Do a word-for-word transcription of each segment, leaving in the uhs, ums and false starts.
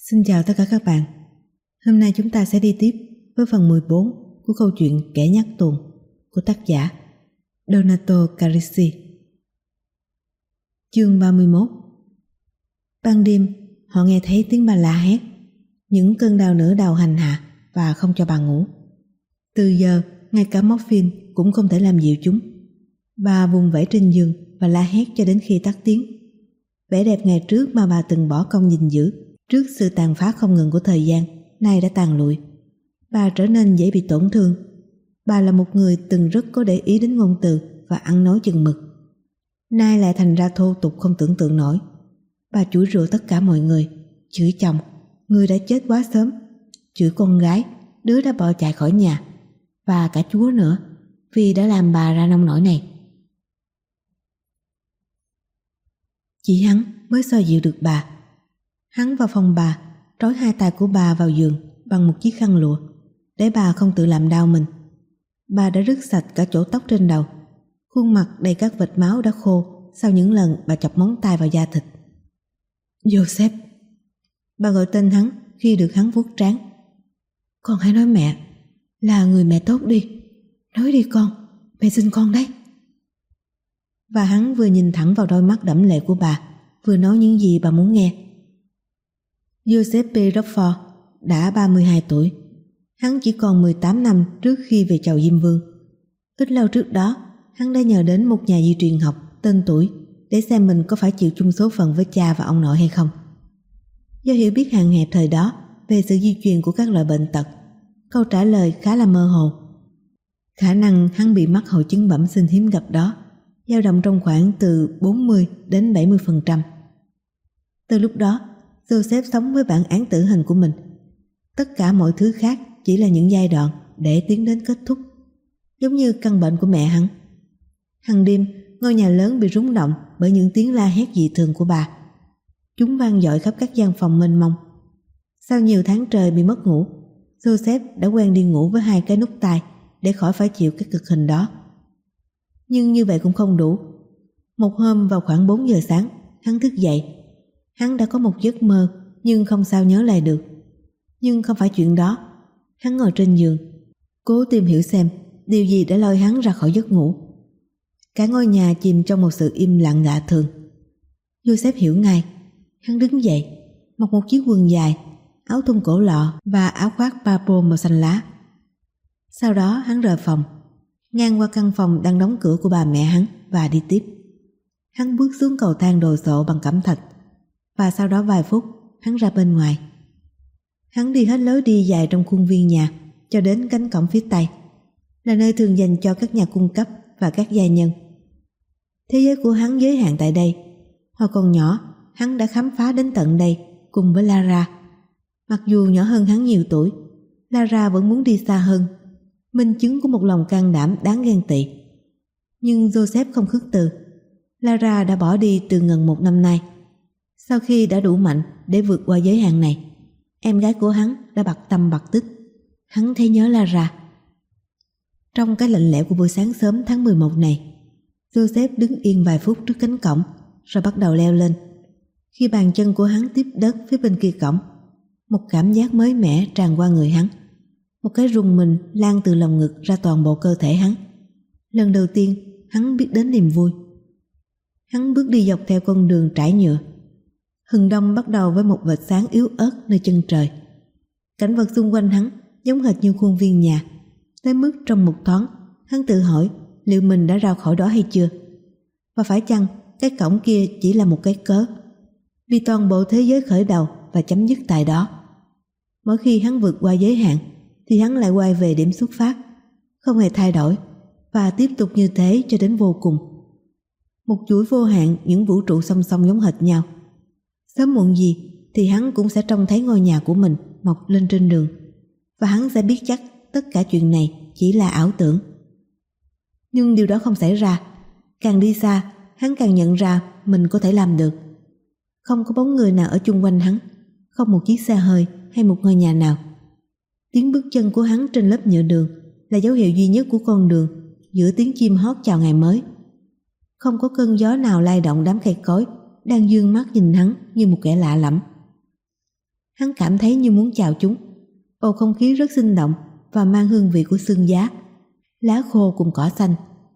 Xin chào tất cả các bạn. Hôm nay chúng ta sẽ đi tiếp với phần mười bốn của câu chuyện Kẻ Nhát Tuồng của tác giả Donato Carrisi. Chương ba mươi mốt. Ban đêm, họ nghe thấy tiếng bà la hét. Những cơn đau nửa đầu hành hạ và không cho bà ngủ. Từ giờ, ngay cả morphine cũng không thể làm dịu chúng. Bà vùng vẫy trên giường và la hét cho đến khi tắt tiếng. Vẻ đẹp ngày trước mà bà từng bỏ công gìn giữ trước sự tàn phá không ngừng của thời gian nay đã tàn lụi. Bà trở nên dễ bị tổn thương. Bà là một người từng rất có để ý đến ngôn từ và ăn nói chừng mực. Nay lại thành ra thô tục không tưởng tượng nổi. Bà chửi rủa tất cả mọi người, chửi chồng, người đã chết quá sớm, chửi con gái, đứa đã bỏ chạy khỏi nhà, và cả Chúa nữa, vì đã làm bà ra nông nỗi này. Chỉ hắn mới xoa dịu được bà. Hắn vào phòng bà, trói hai tay của bà vào giường bằng một chiếc khăn lụa, để bà không tự làm đau mình. Bà đã rứt sạch cả chỗ tóc trên đầu, khuôn mặt đầy các vệt máu đã khô sau những lần bà chọc móng tay vào da thịt. Joseph. Bà gọi tên hắn khi được hắn vuốt trán. Con hãy nói mẹ, là người mẹ tốt đi. Nói đi con, mẹ xin con đấy. Và hắn vừa nhìn thẳng vào đôi mắt đẫm lệ của bà, vừa nói những gì bà muốn nghe. Giuseppe Rockford đã ba mươi hai tuổi. Hắn chỉ còn mười tám năm trước khi về chầu Diêm Vương. Ít lâu trước đó, hắn đã nhờ đến một nhà di truyền học tên tuổi để xem mình có phải chịu chung số phận với cha và ông nội hay không. Do hiểu biết hạn hẹp thời đó về sự di truyền của các loại bệnh tật, câu trả lời khá là mơ hồ. Khả năng hắn bị mắc hội chứng bẩm sinh hiếm gặp đó dao động trong khoảng từ bốn mươi đến bảy mươi phần trăm. Từ lúc đó, Joseph sống với bản án tử hình của mình. Tất cả mọi thứ khác chỉ là những giai đoạn để tiến đến kết thúc, giống như căn bệnh của mẹ hắn. Hằng đêm, ngôi nhà lớn bị rung động bởi những tiếng la hét dị thường của bà. Chúng vang dội khắp các gian phòng mênh mông. Sau nhiều tháng trời bị mất ngủ, Joseph đã quen đi ngủ với hai cái nút tai để khỏi phải chịu cái cực hình đó. Nhưng như vậy cũng không đủ. Một hôm vào khoảng bốn giờ sáng, hắn thức dậy. Hắn đã có một giấc mơ nhưng không sao nhớ lại được. Nhưng không phải chuyện đó. Hắn ngồi trên giường, cố tìm hiểu xem điều gì đã lôi hắn ra khỏi giấc ngủ. Cả ngôi nhà chìm trong một sự im lặng lạ thường. Joseph hiểu ngay. Hắn đứng dậy, mặc một chiếc quần dài, áo thun cổ lọ và áo khoác papo màu xanh lá. Sau đó hắn rời phòng, ngang qua căn phòng đang đóng cửa của bà mẹ hắn và đi tiếp. Hắn bước xuống cầu thang đồ sộ bằng cẩm thạch, và sau đó vài phút hắn ra bên ngoài. Hắn đi hết lối đi dài trong khuôn viên nhà cho đến cánh cổng phía tây, là nơi thường dành cho các nhà cung cấp và các gia nhân. Thế giới của hắn giới hạn tại đây. Hồi còn nhỏ, hắn đã khám phá đến tận đây cùng với Lara. Mặc dù nhỏ hơn hắn nhiều tuổi, Lara vẫn muốn đi xa hơn, minh chứng của một lòng can đảm đáng ghen tị. Nhưng Joseph không khước từ. Lara đã bỏ đi từ gần một năm nay. Sau khi đã đủ mạnh để vượt qua giới hạn này, em gái của hắn đã bặt tâm bặt tích. Hắn thấy nhớ Lara. Trong cái lạnh lẽo của buổi sáng sớm tháng mười một này, Joseph đứng yên vài phút trước cánh cổng rồi bắt đầu leo lên. Khi bàn chân của hắn tiếp đất phía bên kia cổng, một cảm giác mới mẻ tràn qua người hắn. Một cái rùng mình lan từ lồng ngực ra toàn bộ cơ thể hắn. Lần đầu tiên hắn biết đến niềm vui. Hắn bước đi dọc theo con đường trải nhựa. Hừng đông bắt đầu với một vệt sáng yếu ớt nơi chân trời. Cảnh vật xung quanh hắn giống hệt như khuôn viên nhà, tới mức trong một thoáng hắn tự hỏi liệu mình đã ra khỏi đó hay chưa. Và phải chăng cái cổng kia chỉ là một cái cớ, vì toàn bộ thế giới khởi đầu và chấm dứt tại đó. Mỗi khi hắn vượt qua giới hạn thì hắn lại quay về điểm xuất phát, không hề thay đổi, và tiếp tục như thế cho đến vô cùng. Một chuỗi vô hạn những vũ trụ song song giống hệt nhau. Sớm muộn gì thì hắn cũng sẽ trông thấy ngôi nhà của mình mọc lên trên đường, và hắn sẽ biết chắc tất cả chuyện này chỉ là ảo tưởng. Nhưng điều đó không xảy ra. Càng đi xa, hắn càng nhận ra mình có thể làm được. Không có bóng người nào ở chung quanh hắn, không một chiếc xe hơi hay một ngôi nhà nào. Tiếng bước chân của hắn trên lớp nhựa đường là dấu hiệu duy nhất của con đường giữa tiếng chim hót chào ngày mới. Không có cơn gió nào lay động đám cây cối đang dương mắt nhìn hắn như một kẻ lạ lẫm. Hắn cảm thấy như muốn chào chúng. Bầu không khí rất sinh động và mang hương vị của sương giá, lá khô cùng cỏ xanh.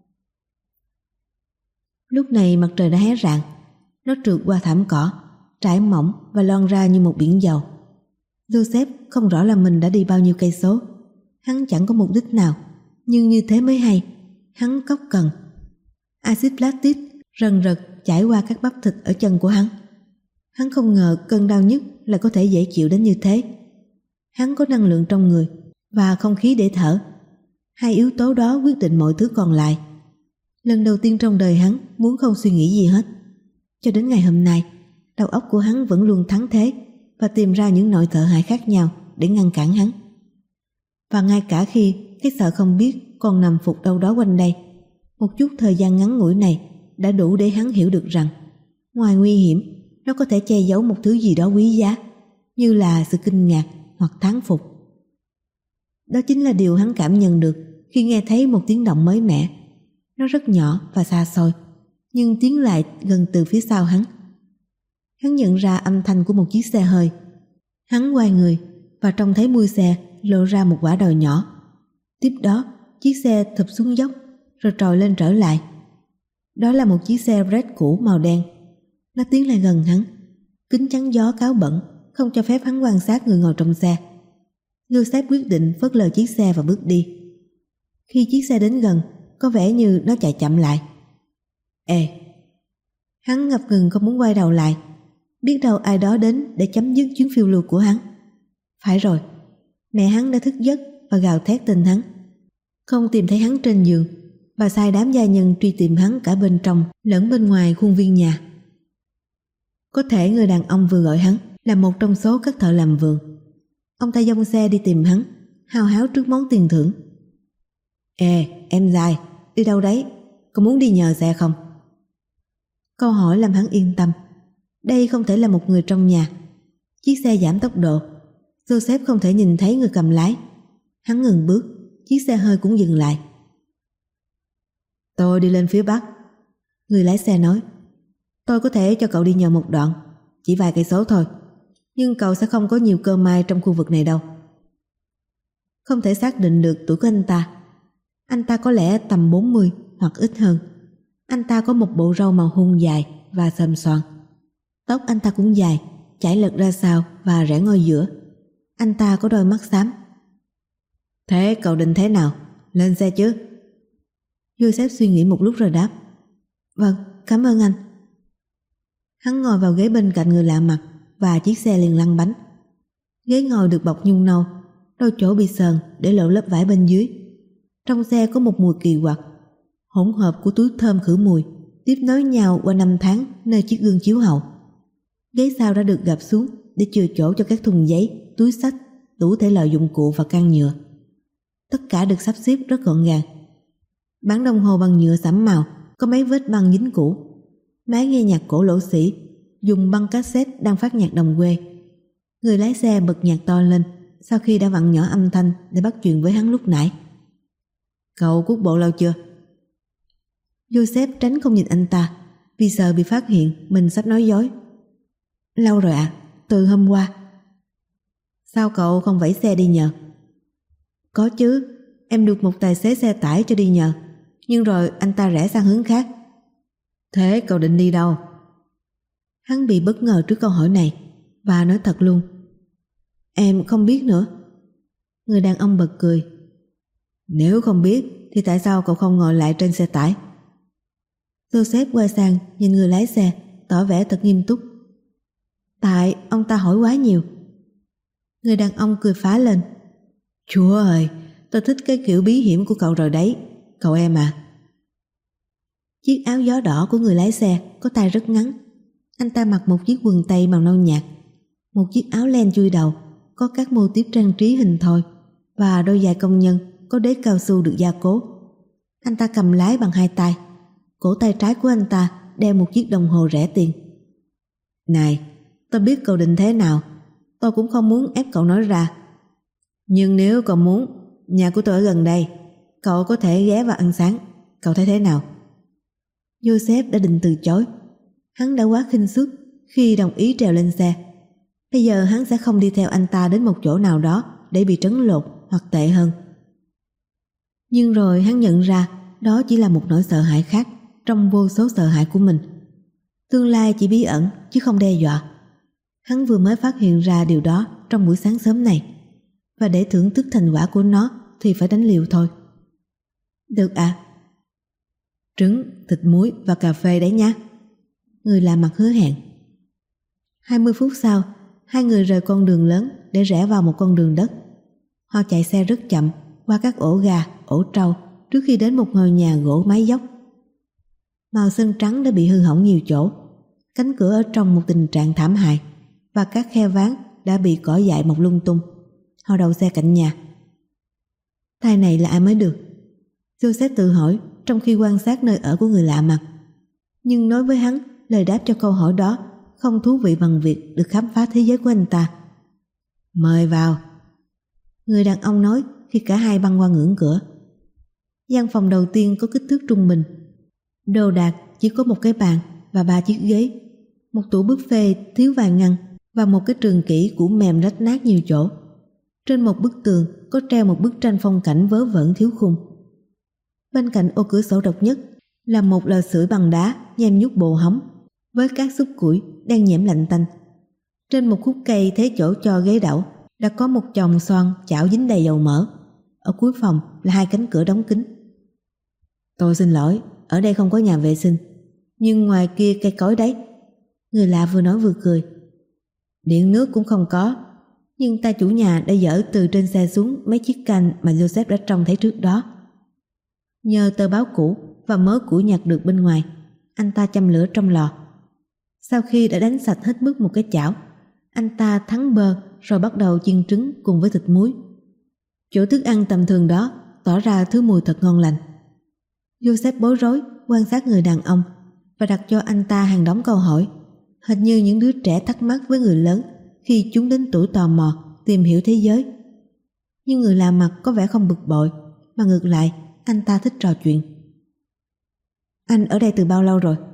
Lúc này mặt trời đã hé rạng, nó trượt qua thảm cỏ, trải mỏng và loang ra như một biển dầu. Joseph không rõ là mình đã đi bao nhiêu cây số. Hắn chẳng có mục đích nào, nhưng như thế mới hay. Hắn cóc cần. Axit lactic rần rật chảy qua các bắp thịt ở chân của hắn. Hắn không ngờ cơn đau nhức lại có thể dễ chịu đến như thế. Hắn có năng lượng trong người và không khí để thở. Hai yếu tố đó quyết định mọi thứ còn lại. Lần đầu tiên trong đời hắn muốn không suy nghĩ gì hết. Cho đến ngày hôm nay, đầu óc của hắn vẫn luôn thắng thế và tìm ra những nỗi sợ hãi khác nhau để ngăn cản hắn. Và ngay cả khi cái sợ không biết còn nằm phục đâu đó quanh đây, một chút thời gian ngắn ngủi này đã đủ để hắn hiểu được rằng ngoài nguy hiểm, nó có thể che giấu một thứ gì đó quý giá, như là sự kinh ngạc hoặc thán phục. Đó chính là điều hắn cảm nhận được khi nghe thấy một tiếng động mới mẻ. Nó rất nhỏ và xa xôi, nhưng tiến lại gần từ phía sau hắn. Hắn nhận ra âm thanh của một chiếc xe hơi. Hắn quay người và trông thấy mui xe lộ ra một quả đồi nhỏ. Tiếp đó, chiếc xe thụp xuống dốc rồi trồi lên trở lại. Đó là một chiếc xe Red cũ màu đen. Nó tiến lại gần hắn. Kính chắn gió cáo bẩn không cho phép hắn quan sát người ngồi trong xe. Joseph quyết định phớt lờ chiếc xe và bước đi. Khi chiếc xe đến gần, có vẻ như nó chạy chậm lại. Ê! Hắn ngập ngừng không muốn quay đầu lại. Biết đâu ai đó đến để chấm dứt chuyến phiêu lưu của hắn. Phải rồi, mẹ hắn đã thức giấc và gào thét tên hắn. Không tìm thấy hắn trên giường, bà sai đám gia nhân truy tìm hắn cả bên trong lẫn bên ngoài khuôn viên nhà. Có thể người đàn ông vừa gọi hắn là một trong số các thợ làm vườn. Ông ta dông xe đi tìm hắn, hao háo trước món tiền thưởng. Ê, em dài, đi đâu đấy? Có muốn đi nhờ xe không? Câu hỏi làm hắn yên tâm. Đây không thể là một người trong nhà. Chiếc xe giảm tốc độ. Joseph không thể nhìn thấy người cầm lái. Hắn ngừng bước, chiếc xe hơi cũng dừng lại. Tôi đi lên phía bắc. Người lái xe nói. Tôi có thể cho cậu đi nhờ một đoạn, chỉ vài cây số thôi, nhưng cậu sẽ không có nhiều cơ may trong khu vực này đâu. Không thể xác định được tuổi của anh ta. Anh ta có lẽ tầm bốn mươi hoặc ít hơn. Anh ta có một bộ râu màu hung dài và xồm xoàm. Tóc anh ta cũng dài, chảy lật ra sau và rẽ ngôi giữa. Anh ta có đôi mắt xám. Thế cậu định thế nào? Lên xe chứ? Joseph suy nghĩ một lúc rồi đáp. Vâng, cảm ơn anh. Hắn ngồi vào ghế bên cạnh người lạ mặt và chiếc xe liền lăn bánh. Ghế ngồi được bọc nhung nâu, đôi chỗ bị sờn để lộ lớp vải bên dưới. Trong xe có một mùi kỳ quặc, hỗn hợp của túi thơm khử mùi, tiếp nối nhau qua năm tháng nơi chiếc gương chiếu hậu. Ghế sau đã được gập xuống để chừa chỗ cho các thùng giấy, túi xách, tủ thể loại dụng cụ và can nhựa. Tất cả được sắp xếp rất gọn gàng. Bán đồng hồ bằng nhựa sẫm màu, có mấy vết băng dính cũ. Máy nghe nhạc cổ lỗ xỉ, dùng băng cassette đang phát nhạc đồng quê. Người lái xe bật nhạc to lên sau khi đã vặn nhỏ âm thanh để bắt chuyện với hắn lúc nãy. Cậu cuốc bộ lâu chưa? Joseph tránh không nhìn anh ta vì sợ bị phát hiện mình sắp nói dối. Lâu rồi ạ, à, từ hôm qua. Sao cậu không vẫy xe đi nhờ? Có chứ, em được một tài xế xe tải cho đi nhờ, nhưng rồi anh ta rẽ sang hướng khác. Thế cậu định đi đâu? Hắn bị bất ngờ trước câu hỏi này và nói thật luôn. Em không biết nữa. Người đàn ông bật cười. Nếu không biết thì tại sao cậu không ngồi lại trên xe tải? Joseph quay sang nhìn người lái xe, tỏ vẻ thật nghiêm túc. Tại ông ta hỏi quá nhiều. Người đàn ông cười phá lên. Chúa ơi, tôi thích cái kiểu bí hiểm của cậu rồi đấy, cậu em à. Chiếc áo gió đỏ của người lái xe có tay rất ngắn. Anh ta mặc một chiếc quần tây màu nâu nhạt, một chiếc áo len chui đầu có các mô típ trang trí hình thoi và đôi giày công nhân có đế cao su được gia cố. Anh ta cầm lái bằng hai tay. Cổ tay trái của anh ta đeo một chiếc đồng hồ rẻ tiền. Này, tôi biết cậu định thế nào. Tôi cũng không muốn ép cậu nói ra. Nhưng nếu cậu muốn, nhà của tôi ở gần đây, cậu có thể ghé vào ăn sáng. Cậu thấy thế nào? Joseph đã định từ chối. Hắn đã quá khinh suất khi đồng ý trèo lên xe. Bây giờ hắn sẽ không đi theo anh ta đến một chỗ nào đó để bị trấn lột hoặc tệ hơn. Nhưng rồi hắn nhận ra đó chỉ là một nỗi sợ hãi khác trong vô số sợ hãi của mình. Tương lai chỉ bí ẩn chứ không đe dọa. Hắn vừa mới phát hiện ra điều đó trong buổi sáng sớm này, và để thưởng thức thành quả của nó thì phải đánh liều thôi. Được ạ. À? Trứng, thịt muối và cà phê đấy nhá. Người lạ mặt hứa hẹn. Hai mươi phút sau, hai người rời con đường lớn để rẽ vào một con đường đất. Họ chạy xe rất chậm qua các ổ gà, ổ trâu trước khi đến một ngôi nhà gỗ mái dốc. Màu sơn trắng đã bị hư hỏng nhiều chỗ, cánh cửa ở trong một tình trạng thảm hại và các khe ván đã bị cỏ dại mọc lung tung. Họ đậu xe cạnh nhà. Tay này là ai mới được? Joseph tự hỏi trong khi quan sát nơi ở của người lạ mặt. Nhưng nói với hắn, lời đáp cho câu hỏi đó không thú vị bằng việc được khám phá thế giới của anh ta. Mời vào. Người đàn ông nói khi cả hai băng qua ngưỡng cửa. Gian phòng đầu tiên có kích thước trung bình. Đồ đạc chỉ có một cái bàn và ba chiếc ghế, một tủ buffet thiếu vài ngăn và một cái trường kỷ cũ mềm rách nát nhiều chỗ. Trên một bức tường có treo một bức tranh phong cảnh vớ vẩn thiếu khung. Bên cạnh ô cửa sổ độc nhất là một lò sưởi bằng đá nhem nhút bộ hóng với các xúc củi đang nhẽm lạnh tanh. Trên một khúc cây thế chỗ cho ghế đẩu đã có một chồng xoăn chảo dính đầy dầu mỡ. Ở cuối phòng là hai cánh cửa đóng kín. Tôi xin lỗi, ở đây không có nhà vệ sinh, nhưng ngoài kia cây cối đấy. Người lạ vừa nói vừa cười. Điện nước cũng không có, nhưng tay chủ nhà đã dỡ từ trên xe xuống mấy chiếc canh mà Joseph đã trông thấy trước đó. Nhờ tờ báo cũ và mớ củi nhặt được bên ngoài, anh ta châm lửa trong lò. Sau khi đã đánh sạch hết mức một cái chảo, anh ta thắng bơ rồi bắt đầu chiên trứng cùng với thịt muối. Chỗ thức ăn tầm thường đó tỏ ra thứ mùi thật ngon lành. Joseph bối rối quan sát người đàn ông và đặt cho anh ta hàng đống câu hỏi, hệt như những đứa trẻ thắc mắc với người lớn khi chúng đến tuổi tò mò tìm hiểu thế giới. Nhưng người lạ mặt có vẻ không bực bội, mà ngược lại anh ta thích trò chuyện. Anh ở đây từ bao lâu rồi?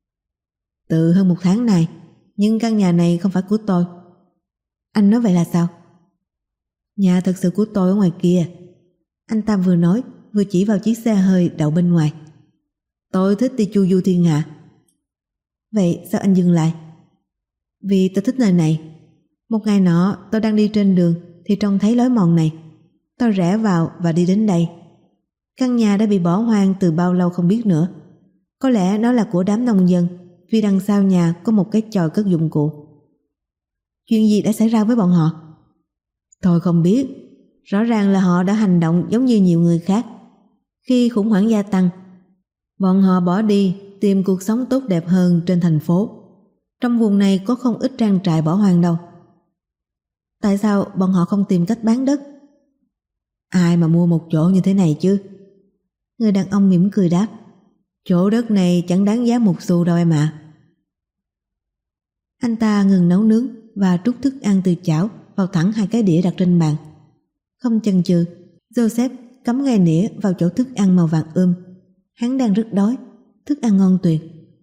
Từ hơn một tháng này, nhưng căn nhà này không phải của tôi. Anh nói vậy là sao? Nhà thật sự của tôi ở ngoài kia. Anh ta vừa nói vừa chỉ vào chiếc xe hơi đậu bên ngoài. Tôi thích đi chu du thiên hạ. Vậy sao anh dừng lại? Vì tôi thích nơi này. Một ngày nọ tôi đang đi trên đường thì trông thấy lối mòn này. Tôi rẽ vào và đi đến đây. Căn nhà đã bị bỏ hoang từ bao lâu không biết nữa. Có lẽ nó là của đám nông dân, vì đằng sau nhà có một cái chòi cất dụng cụ. Chuyện gì đã xảy ra với bọn họ? Tôi không biết. Rõ ràng là họ đã hành động giống như nhiều người khác. Khi khủng hoảng gia tăng, bọn họ bỏ đi tìm cuộc sống tốt đẹp hơn trên thành phố. Trong vùng này có không ít trang trại bỏ hoang đâu. Tại sao bọn họ không tìm cách bán đất? Ai mà mua một chỗ như thế này chứ? Người đàn ông mỉm cười đáp. Chỗ đất này chẳng đáng giá một xu đâu em ạ. À. Anh ta ngừng nấu nướng và trút thức ăn từ chảo vào thẳng hai cái đĩa đặt trên bàn. Không chần chừ, Joseph cắm ngay nĩa vào chỗ thức ăn màu vàng ươm. Hắn đang rất đói, thức ăn ngon tuyệt.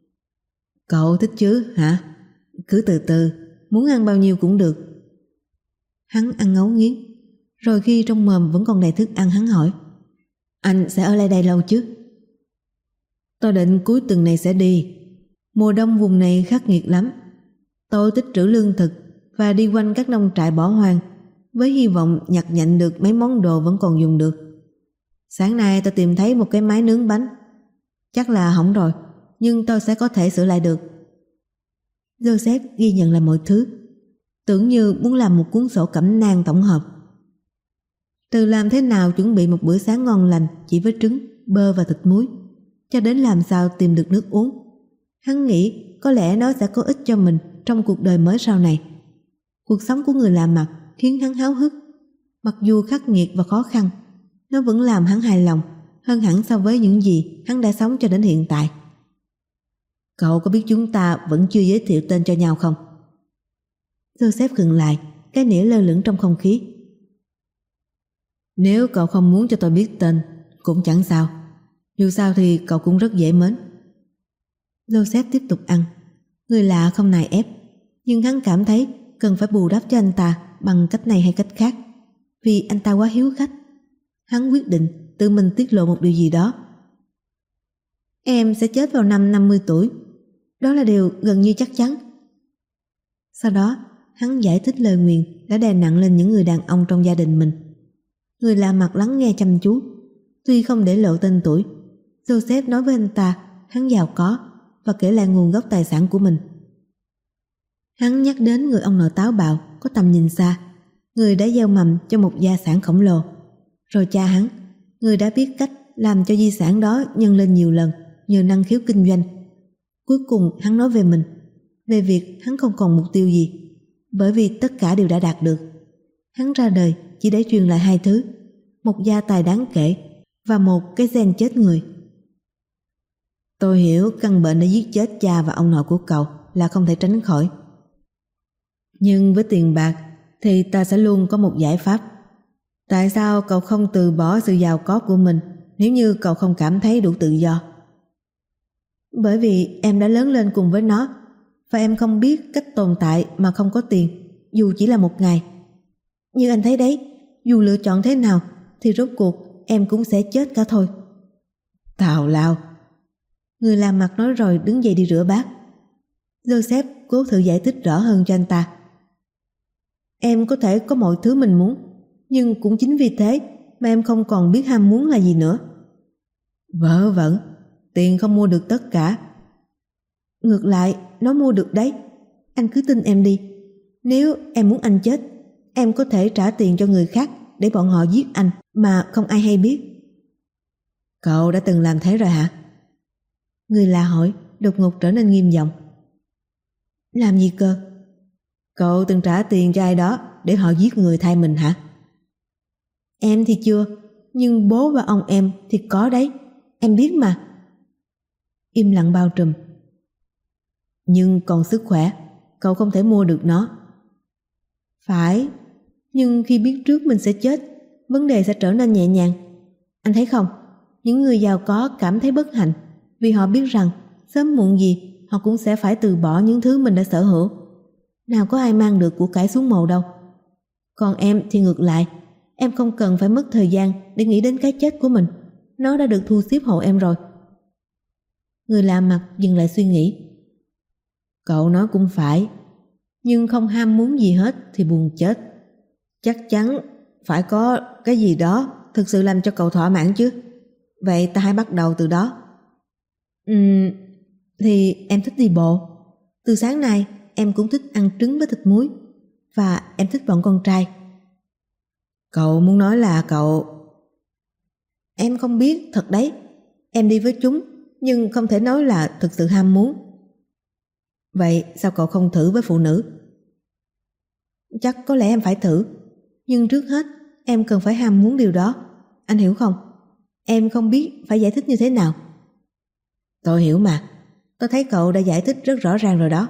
Cậu thích chứ hả? Cứ từ từ, muốn ăn bao nhiêu cũng được. Hắn ăn ngấu nghiến, rồi khi trong mồm vẫn còn đầy thức ăn hắn hỏi. Anh sẽ ở lại đây lâu chứ? Tôi định cuối tuần này sẽ đi. Mùa đông vùng này khắc nghiệt lắm. Tôi tích trữ lương thực và đi quanh các nông trại bỏ hoang với hy vọng nhặt nhạnh được mấy món đồ vẫn còn dùng được. Sáng nay tôi tìm thấy một cái máy nướng bánh. Chắc là hỏng rồi, nhưng tôi sẽ có thể sửa lại được. Joseph ghi nhận lại mọi thứ, tưởng như muốn làm một cuốn sổ cẩm nang tổng hợp. Từ làm thế nào chuẩn bị một bữa sáng ngon lành chỉ với trứng, bơ và thịt muối, cho đến làm sao tìm được nước uống. Hắn nghĩ có lẽ nó sẽ có ích cho mình trong cuộc đời mới sau này. Cuộc sống của người lạ mặt khiến hắn háo hức. Mặc dù khắc nghiệt và khó khăn, nó vẫn làm hắn hài lòng hơn hẳn so với những gì hắn đã sống cho đến hiện tại. Cậu có biết chúng ta vẫn chưa giới thiệu tên cho nhau không? Joseph khựng lại, cái nĩa lơ lửng trong không khí. Nếu cậu không muốn cho tôi biết tên cũng chẳng sao. Dù sao thì cậu cũng rất dễ mến. Joseph tiếp tục ăn. Người lạ không nài ép, nhưng hắn cảm thấy cần phải bù đắp cho anh ta bằng cách này hay cách khác, vì anh ta quá hiếu khách. Hắn quyết định tự mình tiết lộ một điều gì đó. Em sẽ chết vào năm năm mươi tuổi. Đó là điều gần như chắc chắn. Sau đó, hắn giải thích lời nguyền đã đè nặng lên những người đàn ông trong gia đình mình. Người lạ mặt lắng nghe chăm chú. Tuy không để lộ tên tuổi, Joseph nói với anh ta hắn giàu có và kể lại nguồn gốc tài sản của mình. Hắn nhắc đến người ông nội táo bạo, có tầm nhìn xa, người đã gieo mầm cho một gia sản khổng lồ. Rồi cha hắn, người đã biết cách làm cho di sản đó nhân lên nhiều lần nhờ năng khiếu kinh doanh. Cuối cùng hắn nói về mình, về việc hắn không còn mục tiêu gì, bởi vì tất cả đều đã đạt được. Hắn ra đời chỉ để truyền lại hai thứ, một gia tài đáng kể và một cái gen chết người. Tôi hiểu căn bệnh đã giết chết cha và ông nội của cậu là không thể tránh khỏi. Nhưng với tiền bạc thì ta sẽ luôn có một giải pháp. Tại sao cậu không từ bỏ sự giàu có của mình nếu như cậu không cảm thấy đủ tự do? Bởi vì em đã lớn lên cùng với nó và em không biết cách tồn tại mà không có tiền, dù chỉ là một ngày. Như anh thấy đấy, dù lựa chọn thế nào thì rốt cuộc em cũng sẽ chết cả thôi. Tào lao. Người làm mặt nói rồi đứng dậy đi rửa bát. Joseph cố thử giải thích rõ hơn cho anh ta. Em có thể có mọi thứ mình muốn, nhưng cũng chính vì thế mà em không còn biết ham muốn là gì nữa. Vớ vẩn, tiền không mua được tất cả. Ngược lại, nó mua được đấy. Anh cứ tin em đi. Nếu em muốn anh chết, em có thể trả tiền cho người khác để bọn họ giết anh mà không ai hay biết. Cậu đã từng làm thế rồi hả? Người lạ hỏi, đột ngột trở nên nghiêm giọng. Làm gì cơ? Cậu từng trả tiền cho ai đó để họ giết người thay mình hả? Em thì chưa, nhưng bố và ông em thì có đấy, em biết mà. Im lặng bao trùm. Nhưng còn sức khỏe, cậu không thể mua được nó. Phải, nhưng khi biết trước mình sẽ chết, vấn đề sẽ trở nên nhẹ nhàng. Anh thấy không, những người giàu có cảm thấy bất hạnh vì họ biết rằng sớm muộn gì họ cũng sẽ phải từ bỏ những thứ mình đã sở hữu. Nào có ai mang được của cải xuống mồ đâu. Còn em thì ngược lại, em không cần phải mất thời gian để nghĩ đến cái chết của mình. Nó đã được thu xếp hộ em rồi. Người lạ mặt dừng lại suy nghĩ. Cậu nói cũng phải, nhưng không ham muốn gì hết thì buồn chết. Chắc chắn phải có cái gì đó thực sự làm cho cậu thỏa mãn chứ. Vậy ta hãy bắt đầu từ đó. Ừm, thì em thích đi bộ. Từ sáng nay em cũng thích ăn trứng với thịt muối. Và em thích bọn con trai. Cậu muốn nói là cậu... Em không biết thật đấy. Em đi với chúng, nhưng không thể nói là thực sự ham muốn. Vậy sao cậu không thử với phụ nữ? Chắc có lẽ em phải thử. Nhưng trước hết em cần phải ham muốn điều đó. Anh hiểu không? Em không biết phải giải thích như thế nào. Tôi hiểu mà. Tôi thấy cậu đã giải thích rất rõ ràng rồi đó.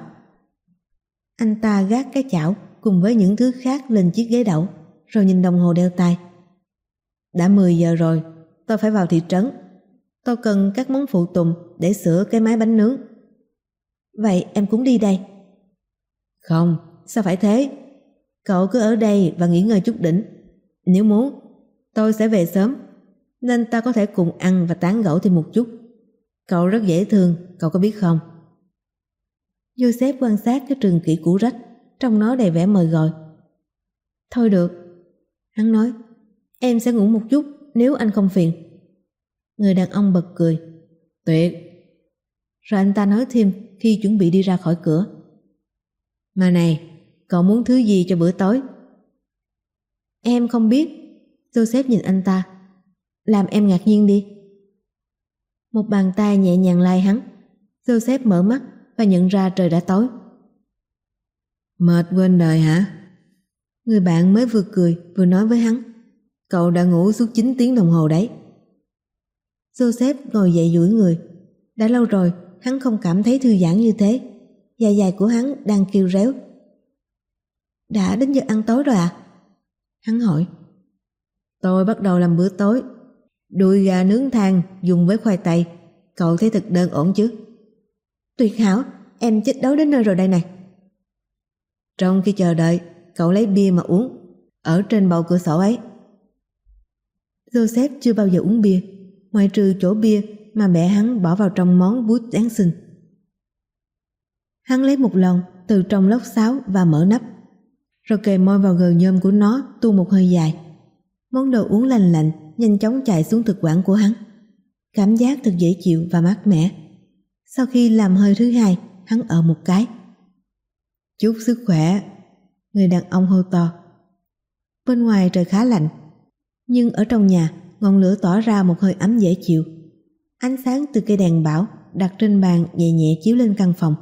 Anh ta gác cái chảo cùng với những thứ khác lên chiếc ghế đẩu, rồi nhìn đồng hồ đeo tay. Đã mười giờ rồi, tôi phải vào thị trấn. Tôi cần các món phụ tùng để sửa cái máy bánh nướng. Vậy em cũng đi đây. Không, sao phải thế? Cậu cứ ở đây và nghỉ ngơi chút đỉnh. Nếu muốn, tôi sẽ về sớm, nên ta có thể cùng ăn và tán gẫu thêm một chút. Cậu rất dễ thương, cậu có biết không? Joseph quan sát cái trường kỷ cũ rách, trong nó đầy vẻ mời gọi. Thôi được, hắn nói, em sẽ ngủ một chút nếu anh không phiền. Người đàn ông bật cười. Tuyệt. Rồi anh ta nói thêm khi chuẩn bị đi ra khỏi cửa. Mà này, cậu muốn thứ gì cho bữa tối? Em không biết. Joseph nhìn anh ta. Làm em ngạc nhiên đi. Một bàn tay nhẹ nhàng lai hắn. Joseph mở mắt và nhận ra trời đã tối. Mệt quên đời hả? Người bạn mới vừa cười vừa nói với hắn. Cậu đã ngủ suốt chín tiếng đồng hồ đấy. Joseph ngồi dậy duỗi người. Đã lâu rồi hắn không cảm thấy thư giãn như thế. Da dài của hắn đang kêu réo. Đã đến giờ ăn tối rồi à? Hắn hỏi. Tôi bắt đầu làm bữa tối. Đùi gà nướng than dùng với khoai tây. Cậu thấy thực đơn ổn chứ? Tuyệt hảo, em chết đói đến nơi rồi đây này. Trong khi chờ đợi, cậu lấy bia mà uống, ở trên bầu cửa sổ ấy. Joseph chưa bao giờ uống bia, ngoại trừ chỗ bia mà mẹ hắn bỏ vào trong món bút Giáng sinh. Hắn lấy một lon từ trong lốc sáo và mở nắp, rồi kề môi vào gờ nhôm của nó, tu một hơi dài. Món đồ uống lành lạnh nhanh chóng chạy xuống thực quản của hắn. Cảm giác thật dễ chịu và mát mẻ. Sau khi làm hơi thứ hai, hắn ở một cái. Chúc sức khỏe, người đàn ông hô to. Bên ngoài trời khá lạnh, nhưng ở trong nhà ngọn lửa tỏa ra một hơi ấm dễ chịu. Ánh sáng từ cây đèn bão đặt trên bàn nhẹ nhẹ chiếu lên căn phòng.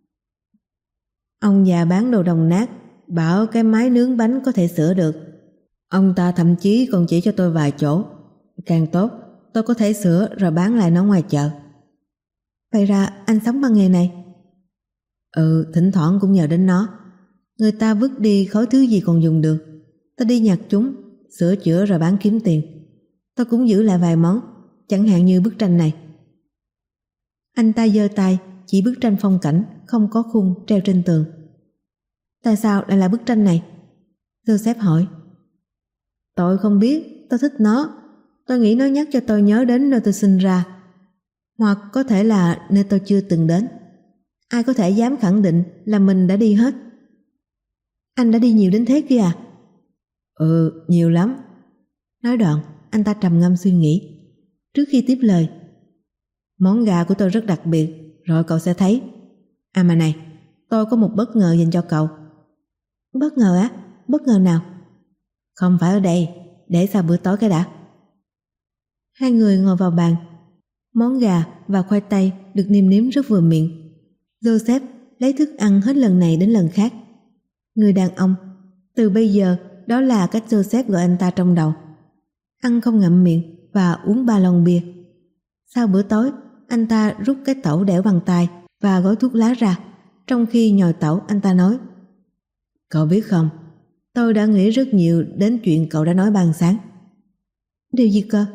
Ông già bán đồ đồng nát bảo cái máy nướng bánh có thể sửa được. Ông ta thậm chí còn chỉ cho tôi vài chỗ. Càng tốt, tôi có thể sửa rồi bán lại nó ngoài chợ. Vậy ra anh sống bằng nghề này? Ừ, thỉnh thoảng cũng nhờ đến nó. Người ta vứt đi khối thứ gì còn dùng được, tôi đi nhặt chúng, sửa chữa rồi bán kiếm tiền. Tôi cũng giữ lại vài món, chẳng hạn như bức tranh này. Anh ta giơ tay chỉ bức tranh phong cảnh không có khung treo trên tường. Tại sao lại là bức tranh này? Joseph hỏi. Tôi không biết, tôi thích nó. Tôi nghĩ nó nhắc cho tôi nhớ đến nơi tôi sinh ra, hoặc có thể là nơi tôi chưa từng đến. Ai có thể dám khẳng định là mình đã đi hết? Anh đã đi nhiều đến thế kia à? Ừ, nhiều lắm. Nói đoạn, anh ta trầm ngâm suy nghĩ. Trước khi tiếp lời, món gà của tôi rất đặc biệt, rồi cậu sẽ thấy. À mà này, tôi có một bất ngờ dành cho cậu. Bất ngờ á? Bất ngờ nào? Không phải ở đây, để sau bữa tối cái đã. Hai người ngồi vào bàn. Món gà và khoai tây được nêm nếm rất vừa miệng. Joseph lấy thức ăn hết lần này đến lần khác. Người đàn ông, từ bây giờ đó là cách Joseph gọi anh ta trong đầu. Ăn không ngậm miệng và uống ba lon bia. Sau bữa tối, anh ta rút cái tẩu đẽo bằng tay và gói thuốc lá ra. Trong khi nhồi tẩu, anh ta nói: Cậu biết không, tôi đã nghĩ rất nhiều đến chuyện cậu đã nói ban sáng. Điều gì cơ?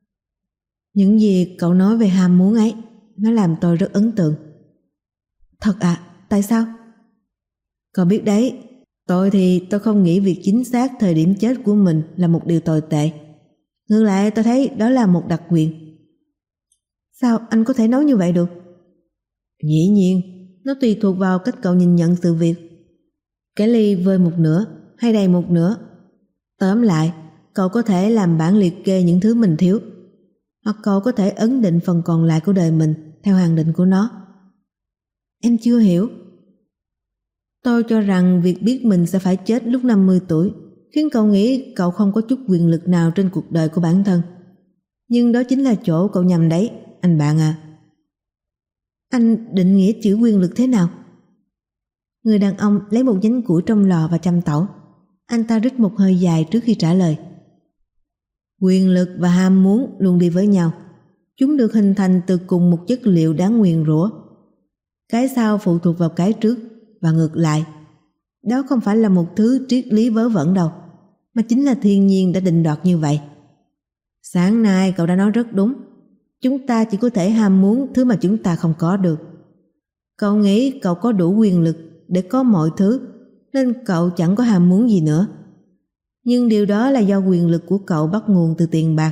Những gì cậu nói về ham muốn ấy, nó làm tôi rất ấn tượng. Thật à? Tại sao? Cậu biết đấy, tôi thì tôi không nghĩ việc chính xác thời điểm chết của mình là một điều tồi tệ. Ngược lại tôi thấy đó là một đặc quyền. Sao anh có thể nói như vậy được? Dĩ nhiên, nó tùy thuộc vào cách cậu nhìn nhận sự việc. Cái ly vơi một nửa hay đầy một nửa. Tóm lại, cậu có thể làm bản liệt kê những thứ mình thiếu, hoặc cậu có thể ấn định phần còn lại của đời mình theo hạn định của nó. Em chưa hiểu. Tôi cho rằng việc biết mình sẽ phải chết lúc năm mươi tuổi khiến cậu nghĩ cậu không có chút quyền lực nào trên cuộc đời của bản thân. Nhưng đó chính là chỗ cậu nhầm đấy, anh bạn à. Anh định nghĩa chữ quyền lực thế nào? Người đàn ông lấy một nhánh củi trong lò và châm tẩu. Anh ta rít một hơi dài trước khi trả lời. Quyền lực và ham muốn luôn đi với nhau. Chúng được hình thành từ cùng một chất liệu đáng nguyền rủa. Cái sau phụ thuộc vào cái trước và ngược lại. Đó không phải là một thứ triết lý vớ vẩn đâu, mà chính là thiên nhiên đã định đoạt như vậy. Sáng nay cậu đã nói rất đúng. Chúng ta chỉ có thể ham muốn thứ mà chúng ta không có được. Cậu nghĩ cậu có đủ quyền lực để có mọi thứ, nên cậu chẳng có ham muốn gì nữa. Nhưng điều đó là do quyền lực của cậu bắt nguồn từ tiền bạc.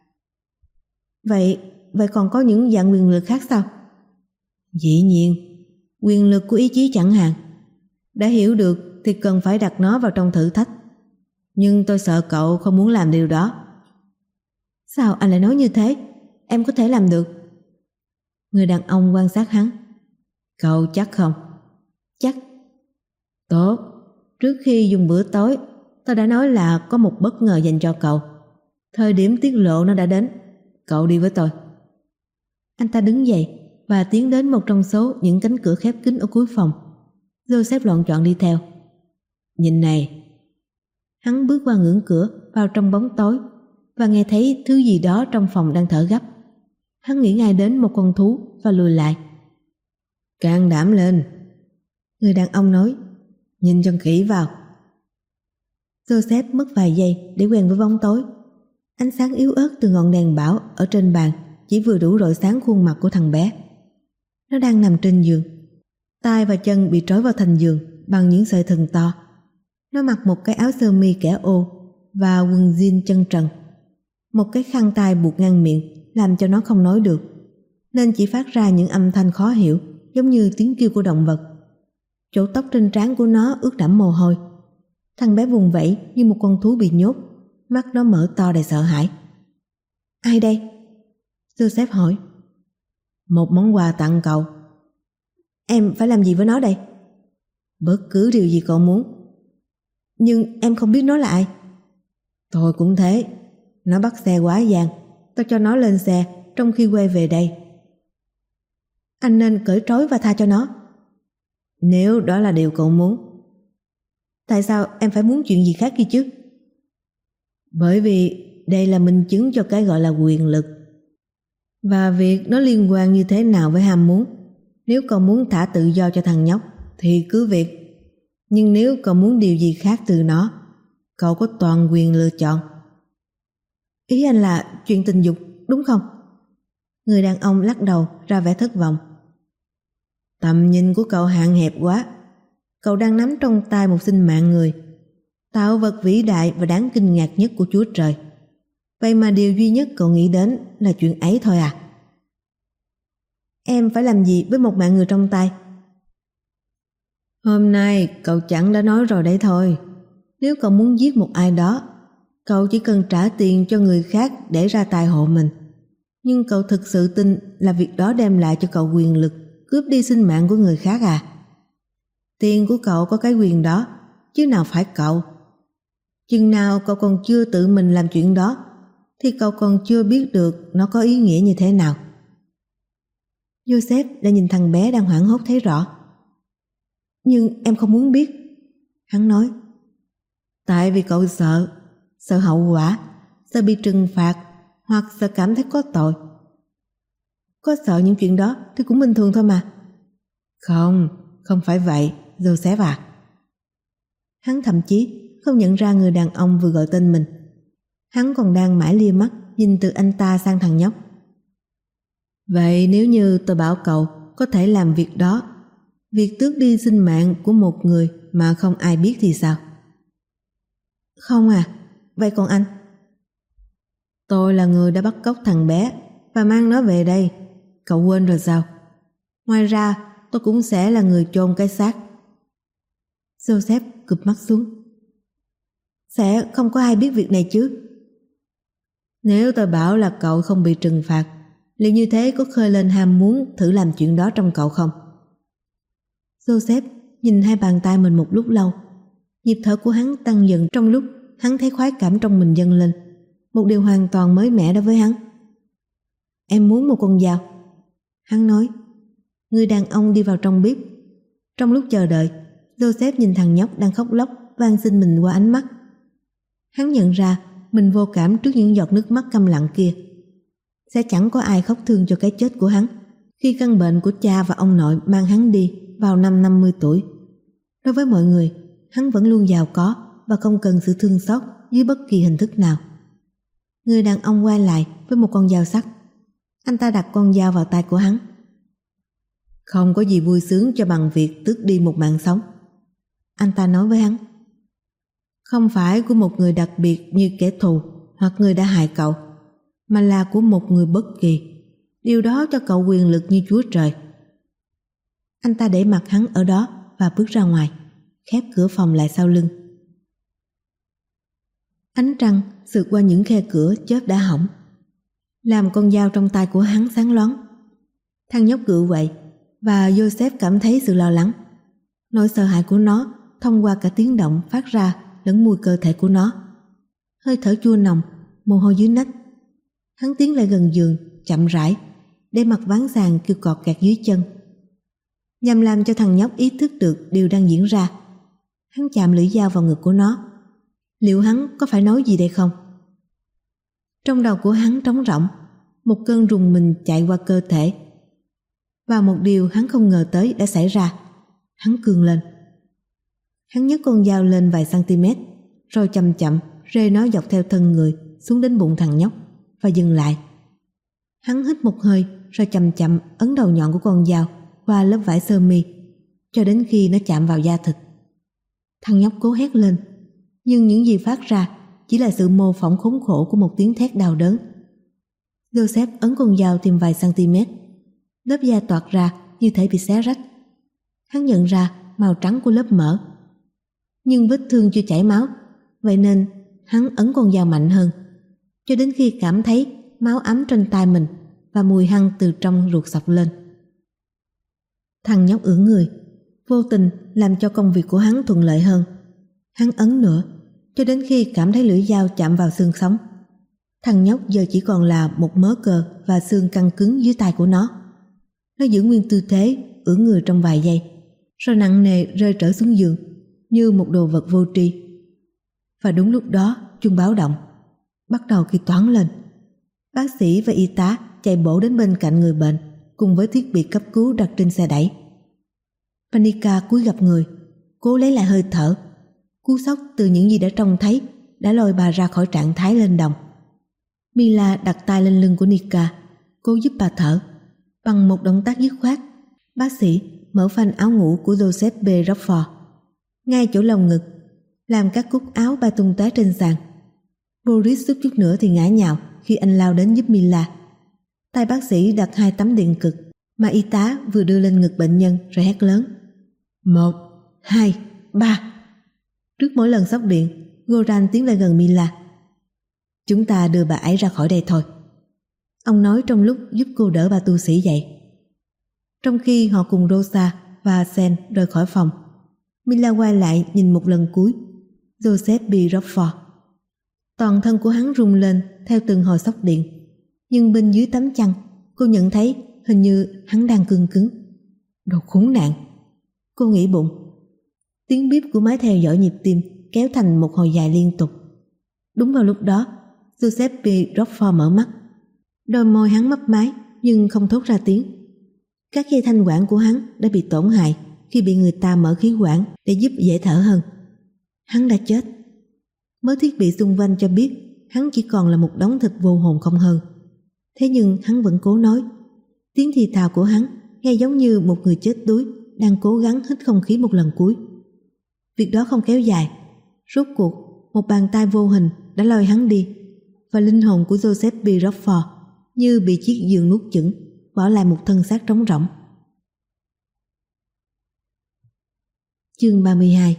Vậy, vậy còn có những dạng quyền lực khác sao? Dĩ nhiên, quyền lực của ý chí chẳng hạn. Đã hiểu được thì cần phải đặt nó vào trong thử thách. Nhưng tôi sợ cậu không muốn làm điều đó. Sao anh lại nói như thế? Em có thể làm được. Người đàn ông quan sát hắn. Cậu chắc không? Chắc. Tốt. Trước khi dùng bữa tối, tôi đã nói là có một bất ngờ dành cho cậu. Thời điểm tiết lộ nó đã đến. Cậu đi với tôi. Anh ta đứng dậy và tiến đến một trong số những cánh cửa khép kín ở cuối phòng. Joseph loạn choạng đi theo. Nhìn này. Hắn bước qua ngưỡng cửa vào trong bóng tối và nghe thấy thứ gì đó trong phòng đang thở gấp. Hắn nghĩ ngay đến một con thú và lùi lại. Can đảm lên. Người đàn ông nói. Nhìn cho kỹ vào. Joseph mất vài giây để quen với bóng tối. Ánh sáng yếu ớt từ ngọn đèn bão ở trên bàn chỉ vừa đủ rọi sáng khuôn mặt của thằng bé. Nó đang nằm trên giường. Tai và chân bị trói vào thành giường bằng những sợi thừng to. Nó mặc một cái áo sơ mi kẻ ô và quần jean chân trần. Một cái khăn tay buộc ngang miệng làm cho nó không nói được, nên chỉ phát ra những âm thanh khó hiểu giống như tiếng kêu của động vật. Chỗ tóc trên trán của nó ướt đẫm mồ hôi. Thằng bé vùng vẫy như một con thú bị nhốt, mắt nó mở to đầy sợ hãi. Ai đây? Joseph hỏi. Một món quà tặng cậu. Em phải làm gì với nó đây? Bất cứ điều gì cậu muốn. Nhưng em không biết nó là ai. Tôi cũng thế. Nó bắt xe quá vàng. Tôi cho nó lên xe trong khi quay về đây. Anh nên cởi trói và tha cho nó. Nếu đó là điều cậu muốn. Tại sao em phải muốn chuyện gì khác kia chứ? Bởi vì đây là minh chứng cho cái gọi là quyền lực. Và việc nó liên quan như thế nào với ham muốn. Nếu cậu muốn thả tự do cho thằng nhóc thì cứ việc. Nhưng nếu cậu muốn điều gì khác từ nó, cậu có toàn quyền lựa chọn. Ý anh là chuyện tình dục, đúng không? Người đàn ông lắc đầu ra vẻ thất vọng. Tầm nhìn của cậu hạn hẹp quá. Cậu đang nắm trong tay một sinh mạng người, tạo vật vĩ đại và đáng kinh ngạc nhất của Chúa Trời. Vậy mà điều duy nhất cậu nghĩ đến là chuyện ấy thôi à? Em phải làm gì với một mạng người trong tay? Hôm nay cậu chẳng đã nói rồi đấy thôi. Nếu cậu muốn giết một ai đó, cậu chỉ cần trả tiền cho người khác để ra tay hộ mình. Nhưng cậu thực sự tin là việc đó đem lại cho cậu quyền lực cướp đi sinh mạng của người khác à? Tiền của cậu có cái quyền đó, chứ nào phải cậu. Chừng nào cậu còn chưa tự mình làm chuyện đó, thì cậu còn chưa biết được nó có ý nghĩa như thế nào. Joseph đã nhìn thằng bé đang hoảng hốt thấy rõ. Nhưng em không muốn biết, hắn nói. Tại vì cậu sợ, sợ hậu quả, sợ bị trừng phạt, hoặc sợ cảm thấy có tội. Có sợ những chuyện đó thì cũng bình thường thôi mà. Không, không phải vậy, Joseph à. Hắn thậm chí không nhận ra người đàn ông vừa gọi tên mình. Hắn còn đang mãi lia mắt nhìn từ anh ta sang thằng nhóc. Vậy nếu như tôi bảo cậu có thể làm việc đó, việc tước đi sinh mạng của một người mà không ai biết thì sao? Không à, vậy còn anh? Tôi là người đã bắt cóc thằng bé và mang nó về đây. Cậu quên rồi sao? Ngoài ra tôi cũng sẽ là người chôn cái xác. Joseph cụp mắt xuống. Sẽ không có ai biết việc này chứ? Nếu tôi bảo là cậu không bị trừng phạt, liệu như thế có khơi lên ham muốn thử làm chuyện đó trong cậu không? Joseph nhìn hai bàn tay mình một lúc lâu. Nhịp thở của hắn tăng dần trong lúc hắn thấy khoái cảm trong mình dâng lên. Một điều hoàn toàn mới mẻ đối với hắn. Em muốn một con dao, hắn nói. Người đàn ông đi vào trong bếp. Trong lúc chờ đợi, Joseph nhìn thằng nhóc đang khóc lóc van xin mình qua ánh mắt. Hắn nhận ra mình vô cảm trước những giọt nước mắt câm lặng kia. Sẽ chẳng có ai khóc thương cho cái chết của hắn khi căn bệnh của cha và ông nội mang hắn đi vào năm năm mươi tuổi. Đối với mọi người, hắn vẫn luôn giàu có và không cần sự thương xót dưới bất kỳ hình thức nào. Người đàn ông quay lại với một con dao sắc. Anh ta đặt con dao vào tay của hắn. Không có gì vui sướng cho bằng việc tước đi một mạng sống, anh ta nói với hắn. Không phải của một người đặc biệt như kẻ thù hoặc người đã hại cậu, mà là của một người bất kỳ. Điều đó cho cậu quyền lực như Chúa Trời. Anh ta để mặc hắn ở đó và bước ra ngoài, khép cửa phòng lại sau lưng. Ánh trăng sượt qua những khe cửa chớp đã hỏng, làm con dao trong tay của hắn sáng loáng. Thằng nhóc cựa quậy và Joseph cảm thấy sự lo lắng. Nỗi sợ hãi của nó thông qua cả tiếng động phát ra lẫn mùi cơ thể của nó. Hơi thở chua nồng, mồ hôi dưới nách. Hắn tiến lại gần giường, chậm rãi, để mặt ván sàn kêu cọt kẹt dưới chân. Nhằm làm cho thằng nhóc ý thức được điều đang diễn ra, hắn chạm lưỡi dao vào ngực của nó. Liệu hắn có phải nói gì đây không? Trong đầu của hắn trống rỗng, một cơn rùng mình chạy qua cơ thể. Và một điều hắn không ngờ tới đã xảy ra. Hắn cương lên. Hắn nhấc con dao lên vài cm, rồi chậm chậm rê nó dọc theo thân người xuống đến bụng thằng nhóc và dừng lại. Hắn hít một hơi rồi chậm chậm ấn đầu nhọn của con dao qua lớp vải sơ mi cho đến khi nó chạm vào da thịt. Thằng nhóc cố hét lên, nhưng những gì phát ra chỉ là sự mô phỏng khốn khổ của một tiếng thét đau đớn. Joseph ấn con dao thêm vài cm. Lớp da toạc ra như thể bị xé rách. Hắn nhận ra màu trắng của lớp mỡ. Nhưng vết thương chưa chảy máu, vậy nên hắn ấn con dao mạnh hơn, cho đến khi cảm thấy máu ấm trên tay mình và mùi hăng từ trong ruột xộc lên. Thằng nhóc ưỡn người, vô tình làm cho công việc của hắn thuận lợi hơn. Hắn ấn nữa, cho đến khi cảm thấy lưỡi dao chạm vào xương sống. Thằng nhóc giờ chỉ còn là một mớ cơ và xương căng cứng dưới tay của nó. Nó giữ nguyên tư thế, ưỡn người trong vài giây, rồi nặng nề rơi trở xuống giường như một đồ vật vô tri. Và đúng lúc đó, chuông báo động bắt đầu kêu toáng lên. Bác sĩ và y tá chạy bổ đến bên cạnh người bệnh cùng với thiết bị cấp cứu đặt trên xe đẩy. Panika cúi gập người, cố lấy lại hơi thở. Cú sốc từ những gì đã trông thấy đã lôi bà ra khỏi trạng thái lên đồng. Mila đặt tay lên lưng của Nika, cố giúp bà thở. Bằng một động tác dứt khoát, bác sĩ mở phanh áo ngủ của Joseph B. Rockford ngay chỗ lồng ngực, làm các cúc áo bay tung tóe trên sàn. Boris suýt chút nữa thì ngã nhào khi anh lao đến giúp Mila. Tay bác sĩ đặt hai tấm điện cực mà y tá vừa đưa lên ngực bệnh nhân rồi hét lớn: Một, hai, ba. Trước mỗi lần sốc điện, Goran tiến lại gần Mila. Chúng ta đưa bà ấy ra khỏi đây thôi, ông nói trong lúc giúp cô đỡ bà tu sĩ dậy. Trong khi họ cùng Rosa và Sen rời khỏi phòng, Mila quay lại nhìn một lần cuối Joseph B. Rockford. Toàn thân của hắn rung lên theo từng hồi sốc điện, nhưng bên dưới tấm chăn cô nhận thấy hình như hắn đang cương cứng. Đồ khốn nạn, cô nghĩ bụng. Tiếng bíp của máy theo dõi nhịp tim kéo thành một hồi dài liên tục. Đúng vào lúc đó, Joseph B. Rockford mở mắt. Đôi môi hắn mấp máy nhưng không thốt ra tiếng. Các dây thanh quản của hắn đã bị tổn hại khi bị người ta mở khí quản để giúp dễ thở hơn. Hắn đã chết. Mớ thiết bị xung quanh cho biết hắn chỉ còn là một đống thịt vô hồn không hơn. Thế nhưng hắn vẫn cố nói. Tiếng thì thào của hắn nghe giống như một người chết đuối đang cố gắng hít không khí một lần cuối. Việc đó không kéo dài. Rốt cuộc, một bàn tay vô hình đã lôi hắn đi, và linh hồn của Joseph B. Rockford như bị chiếc giường nuốt chửng, bỏ lại một thân xác trống rỗng. Chương ba mươi hai.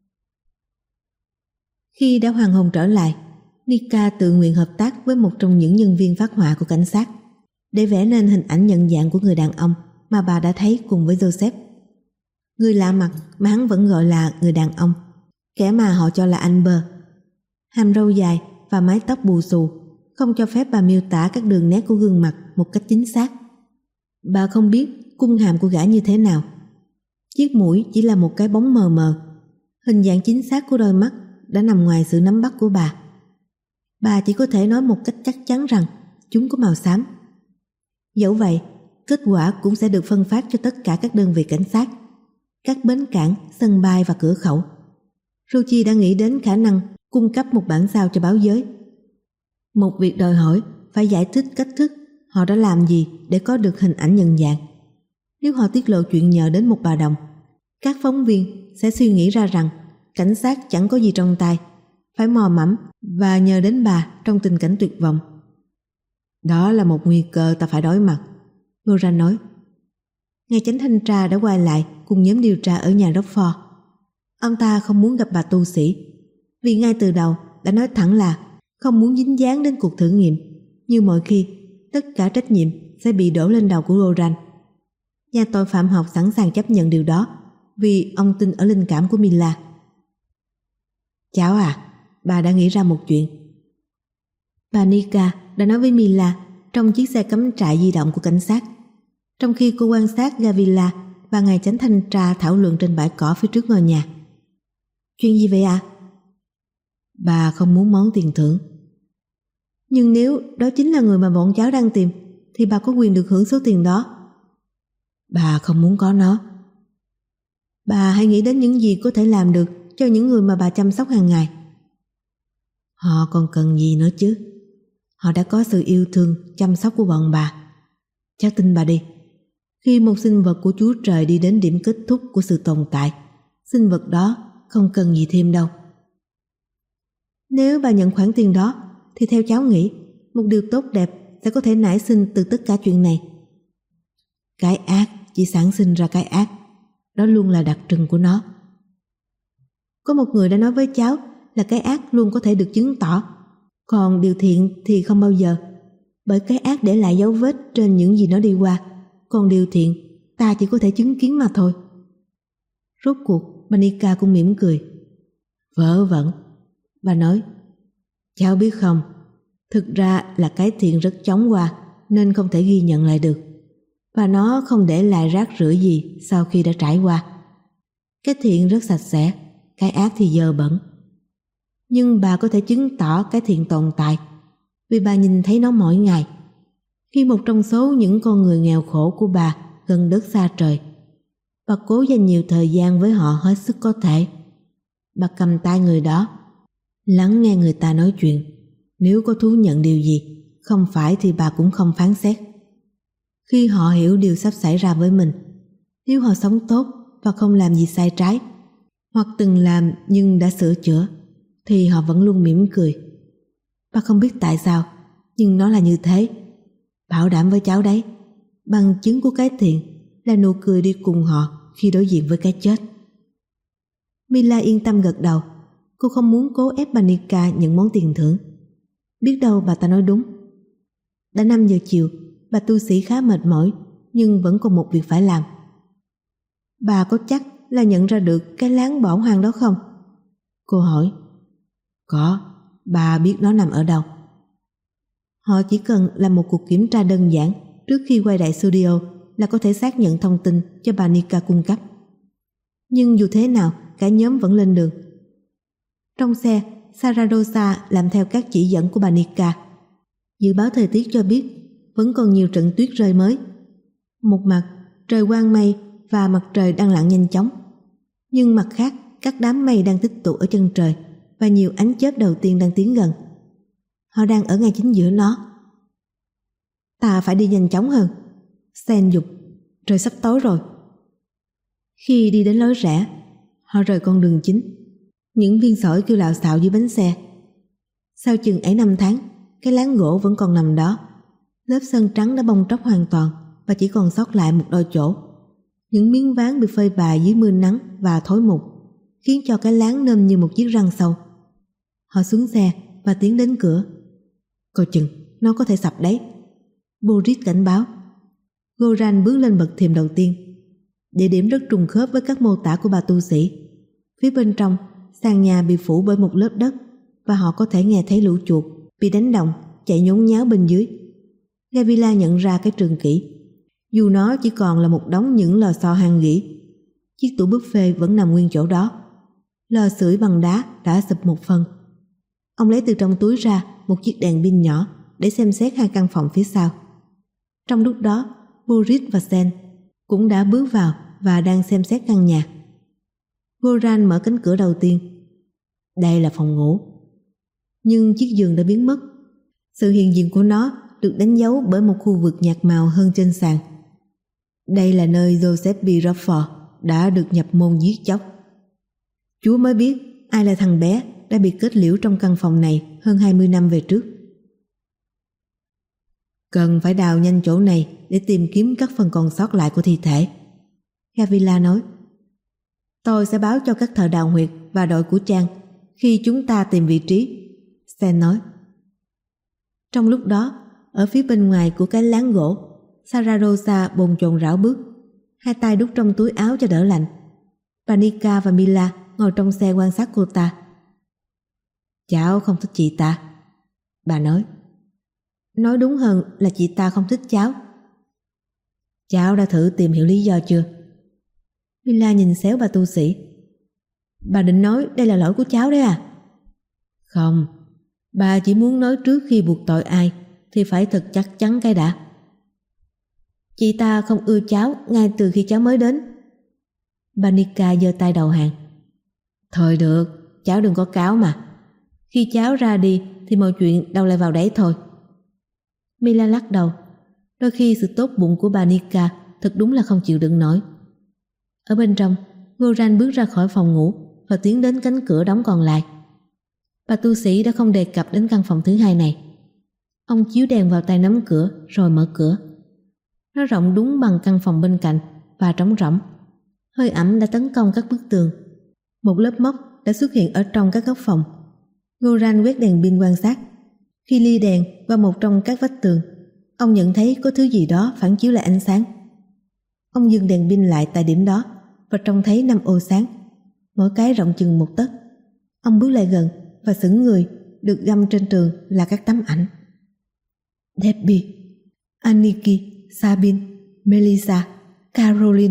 Khi đã hoàn hồn trở lại, Nika tự nguyện hợp tác với một trong những nhân viên phát họa của cảnh sát để vẽ nên hình ảnh nhận dạng của người đàn ông mà bà đã thấy cùng với Joseph. Người lạ mặt mà hắn vẫn gọi là người đàn ông, kẻ mà họ cho là anh Bơ. Hàm râu dài và mái tóc bù xù không cho phép bà miêu tả các đường nét của gương mặt một cách chính xác. Bà không biết cung hàm của gã như thế nào. Chiếc mũi chỉ là một cái bóng mờ mờ. Hình dạng chính xác của đôi mắt đã nằm ngoài sự nắm bắt của bà. Bà chỉ có thể nói một cách chắc chắn rằng chúng có màu xám. Dẫu vậy, kết quả cũng sẽ được phân phát cho tất cả các đơn vị cảnh sát, các bến cảng, sân bay và cửa khẩu. Ruchi đã nghĩ đến khả năng cung cấp một bản sao cho báo giới. Một việc đòi hỏi phải giải thích cách thức họ đã làm gì để có được hình ảnh nhận dạng. Nếu họ tiết lộ chuyện nhờ đến một bà đồng, các phóng viên sẽ suy nghĩ ra rằng cảnh sát chẳng có gì trong tay, phải mò mẫm và nhờ đến bà trong tình cảnh tuyệt vọng. Đó là một nguy cơ ta phải đối mặt, Goran nói. Ngài chánh thanh tra đã quay lại cùng nhóm điều tra ở nhà Rockford. Ông ta không muốn gặp bà tu sĩ, vì ngay từ đầu đã nói thẳng là không muốn dính dáng đến cuộc thử nghiệm. Như mọi khi, tất cả trách nhiệm sẽ bị đổ lên đầu của Goran. Nhà tội phạm học sẵn sàng chấp nhận điều đó vì ông tin ở linh cảm của Mila. Cháu à, bà đã nghĩ ra một chuyện. Bà Nika đã nói với Mila trong chiếc xe cắm trại di động của cảnh sát, trong khi cô quan sát Gavila và ngài chánh thanh tra thảo luận trên bãi cỏ phía trước ngôi nhà. Chuyện gì vậy ạ? À? Bà không muốn món tiền thưởng. Nhưng nếu đó chính là người mà bọn cháu đang tìm, thì bà có quyền được hưởng số tiền đó. Bà không muốn có nó. Bà hãy nghĩ đến những gì có thể làm được cho những người mà bà chăm sóc hàng ngày. Họ còn cần gì nữa chứ? Họ đã có sự yêu thương, chăm sóc của bọn bà. Cháu tin bà đi. Khi một sinh vật của Chúa Trời đi đến điểm kết thúc của sự tồn tại, sinh vật đó không cần gì thêm đâu. Nếu bà nhận khoản tiền đó thì theo cháu nghĩ một điều tốt đẹp sẽ có thể nảy sinh từ tất cả chuyện này. Cái ác chỉ sản sinh ra cái ác, đó luôn là đặc trưng của nó. Có một người đã nói với cháu là cái ác luôn có thể được chứng tỏ, còn điều thiện thì không bao giờ, bởi cái ác để lại dấu vết trên những gì nó đi qua, còn điều thiện ta chỉ có thể chứng kiến mà thôi. Rốt cuộc Banika cũng mỉm cười. Vớ vẩn, bà nói, cháu biết không, thực ra là cái thiện rất chóng qua nên không thể ghi nhận lại được, và nó không để lại rác rưởi gì sau khi đã trải qua. Cái thiện rất sạch sẽ, cái ác thì dơ bẩn. Nhưng bà có thể chứng tỏ cái thiện tồn tại vì bà nhìn thấy nó mỗi ngày. Khi một trong số những con người nghèo khổ của bà gần đất xa trời, bà cố dành nhiều thời gian với họ hết sức có thể. Bà cầm tay người đó, lắng nghe người ta nói chuyện. Nếu có thú nhận điều gì không phải thì bà cũng không phán xét. Khi họ hiểu điều sắp xảy ra với mình, nếu họ sống tốt và không làm gì sai trái, hoặc từng làm nhưng đã sửa chữa, thì họ vẫn luôn mỉm cười. Bà không biết tại sao, nhưng nó là như thế. Bảo đảm với cháu đấy, bằng chứng của cái thiện là nụ cười đi cùng họ khi đối diện với cái chết. Mila yên tâm gật đầu. Cô không muốn cố ép Banika nhận món tiền thưởng. Biết đâu bà ta nói đúng. Đã năm giờ chiều, bà tu sĩ khá mệt mỏi, nhưng vẫn còn một việc phải làm. Bà có chắc là nhận ra được cái láng bỏ hoang đó không? Cô hỏi. Có, bà biết nó nằm ở đâu. Họ chỉ cần làm một cuộc kiểm tra đơn giản trước khi quay lại studio là có thể xác nhận thông tin cho bà Nika cung cấp. Nhưng dù thế nào, cả nhóm vẫn lên đường. Trong xe, Saradosa làm theo các chỉ dẫn của bà Nika. Dự báo thời tiết cho biết vẫn còn nhiều trận tuyết rơi mới. Một mặt, trời quang mây và mặt trời đang lặn nhanh chóng. Nhưng mặt khác, các đám mây đang tích tụ ở chân trời và nhiều ánh chớp đầu tiên đang tiến gần. Họ đang ở ngay chính giữa nó. Ta phải đi nhanh chóng hơn, Sen dục. Trời sắp tối rồi. Khi đi đến lối rẽ, họ rời con đường chính. Những viên sỏi kêu lạo xạo dưới bánh xe. Sau chừng ấy năm tháng, cái láng gỗ vẫn còn nằm đó. Lớp sơn trắng đã bong tróc hoàn toàn và chỉ còn sót lại một đôi chỗ. Những miếng ván bị phơi bày dưới mưa nắng và thối mục, khiến cho cái láng nôm như một chiếc răng sâu. Họ xuống xe và tiến đến cửa. Coi chừng, nó có thể sập đấy, Boris cảnh báo. Goran bước lên bậc thềm đầu tiên. Địa điểm rất trùng khớp với các mô tả của bà tu sĩ. Phía bên trong, sàn nhà bị phủ bởi một lớp đất và họ có thể nghe thấy lũ chuột bị đánh động chạy nhốn nháo bên dưới. Gavila nhận ra cái trường kỷ. Dù nó chỉ còn là một đống những lò xo han gỉ, chiếc tủ buffet vẫn nằm nguyên chỗ đó. Lò sưởi bằng đá đã sụp một phần. Ông lấy từ trong túi ra một chiếc đèn pin nhỏ để xem xét hai căn phòng phía sau. Trong lúc đó, Boris và Sen cũng đã bước vào và đang xem xét căn nhà. Goran mở cánh cửa đầu tiên. Đây là phòng ngủ. Nhưng chiếc giường đã biến mất. Sự hiện diện của nó được đánh dấu bởi một khu vực nhạt màu hơn trên sàn. Đây là nơi Joseph B. Raffer đã được nhập môn giết chóc. Chúa mới biết ai là thằng bé đã bị kết liễu trong căn phòng này hơn hai mươi năm về trước. Cần phải đào nhanh chỗ này để tìm kiếm các phần còn sót lại của thi thể, Gavila nói. Tôi sẽ báo cho các thợ đào huyệt và đội của Trang khi chúng ta tìm vị trí, Sen nói. Trong lúc đó, ở phía bên ngoài của cái láng gỗ, Saradosa bồn chồn rảo bước, hai tay đút trong túi áo cho đỡ lạnh. Banika và Mila ngồi trong xe quan sát cô ta. Cháu không thích chị ta, bà nói. Nói đúng hơn là chị ta không thích cháu. Cháu đã thử tìm hiểu lý do chưa? Mila nhìn xéo bà tu sĩ. Bà định nói đây là lỗi của cháu đấy à? Không, bà chỉ muốn nói trước khi buộc tội ai thì phải thật chắc chắn cái đã. Chị ta không ưa cháu ngay từ khi cháu mới đến. Banika giơ tay đầu hàng. Thôi được, cháu đừng có cáo mà. Khi cháu ra đi thì mọi chuyện đâu lại vào đấy thôi. Mila lắc đầu. Đôi khi sự tốt bụng của Banika thật đúng là không chịu đựng nổi. Ở bên trong, Goran bước ra khỏi phòng ngủ và tiến đến cánh cửa đóng còn lại. Bà tu sĩ đã không đề cập đến căn phòng thứ hai này. Ông chiếu đèn vào tay nắm cửa rồi mở cửa. Nó rộng đúng bằng căn phòng bên cạnh và trống rỗng. Hơi ẩm đã tấn công các bức tường. Một lớp mốc đã xuất hiện ở trong các góc phòng. Goran quét đèn pin quan sát. Khi lia đèn vào một trong các vách tường, ông nhận thấy có thứ gì đó phản chiếu lại ánh sáng. Ông dừng đèn pin lại tại điểm đó và trông thấy năm ô sáng, mỗi cái rộng chừng một tấc. Ông bước lại gần và sững người, được găm trên tường là các tấm ảnh. Debbie, Aniki, Sabine, Melissa, Caroline.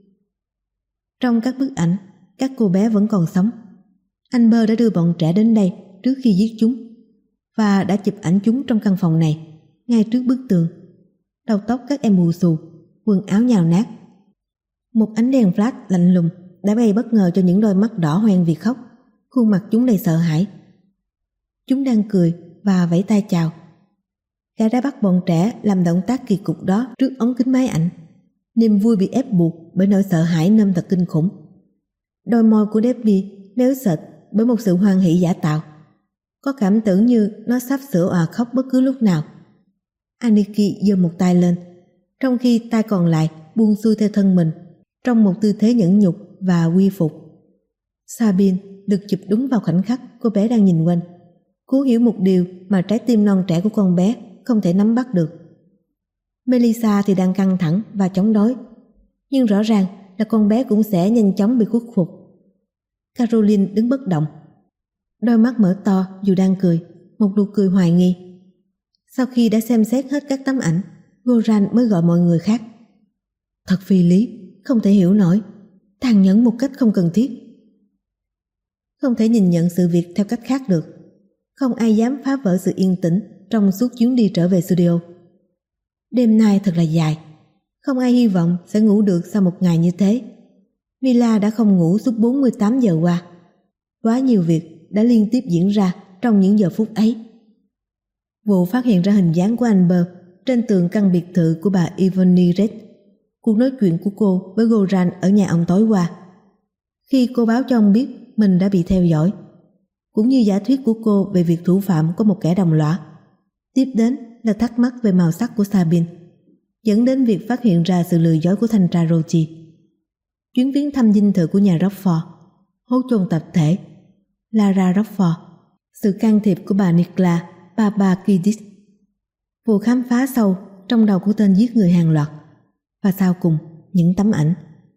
Trong các bức ảnh, các cô bé vẫn còn sống. Amber đã đưa bọn trẻ đến đây trước khi giết chúng và đã chụp ảnh chúng trong căn phòng này, ngay trước bức tường. Đầu tóc các em bù xù, quần áo nhào nát. Một ánh đèn flash lạnh lùng đã bay bất ngờ cho những đôi mắt đỏ hoe vì khóc, khuôn mặt chúng đầy sợ hãi. Chúng đang cười và vẫy tay chào. Gã đã bắt bọn trẻ làm động tác kỳ cục đó trước ống kính máy ảnh. Niềm vui bị ép buộc bởi nỗi sợ hãi nơm thật kinh khủng. Đôi môi của Debbie méo sệt bởi một sự hoan hỷ giả tạo. Có cảm tưởng như nó sắp sửa òa khóc bất cứ lúc nào. Aniki giơ một tay lên, trong khi tay còn lại buông xuôi theo thân mình, trong một tư thế nhẫn nhục và quy phục. Sabine được chụp đúng vào khoảnh khắc cô bé đang nhìn quanh, cố hiểu một điều mà trái tim non trẻ của con bé không thể nắm bắt được. Melissa thì đang căng thẳng và chống đối, nhưng rõ ràng là con bé cũng sẽ nhanh chóng bị khuất phục. Caroline đứng bất động, đôi mắt mở to dù đang cười, một nụ cười hoài nghi. Sau khi đã xem xét hết các tấm ảnh, Goran mới gọi mọi người khác. Thật phi lý, không thể hiểu nổi, tàn nhẫn một cách không cần thiết. Không thể nhìn nhận sự việc theo cách khác được. Không ai dám phá vỡ sự yên tĩnh trong suốt chuyến đi trở về studio. Đêm nay thật là dài, không ai hy vọng sẽ ngủ được sau một ngày như thế. Mila đã không ngủ suốt bốn mươi tám giờ qua. Quá nhiều việc đã liên tiếp diễn ra trong những giờ phút ấy. Vụ phát hiện ra hình dáng của Amber trên tường căn biệt thự của bà Ivony Red. Cuộc nói chuyện của cô với Goran ở nhà ông tối qua, khi cô báo cho ông biết mình đã bị theo dõi, cũng như giả thuyết của cô về việc thủ phạm có một kẻ đồng lõa. Tiếp đến là thắc mắc về màu sắc của Sabine, dẫn đến việc phát hiện ra sự lừa dối của thanh tra Rochi. Chuyến viếng thăm dinh thự của nhà Rockford, hố chôn tập thể Lara Rockford, sự can thiệp của bà Nikla Papakidis, vụ khám phá sâu trong đầu của tên giết người hàng loạt, và sau cùng những tấm ảnh.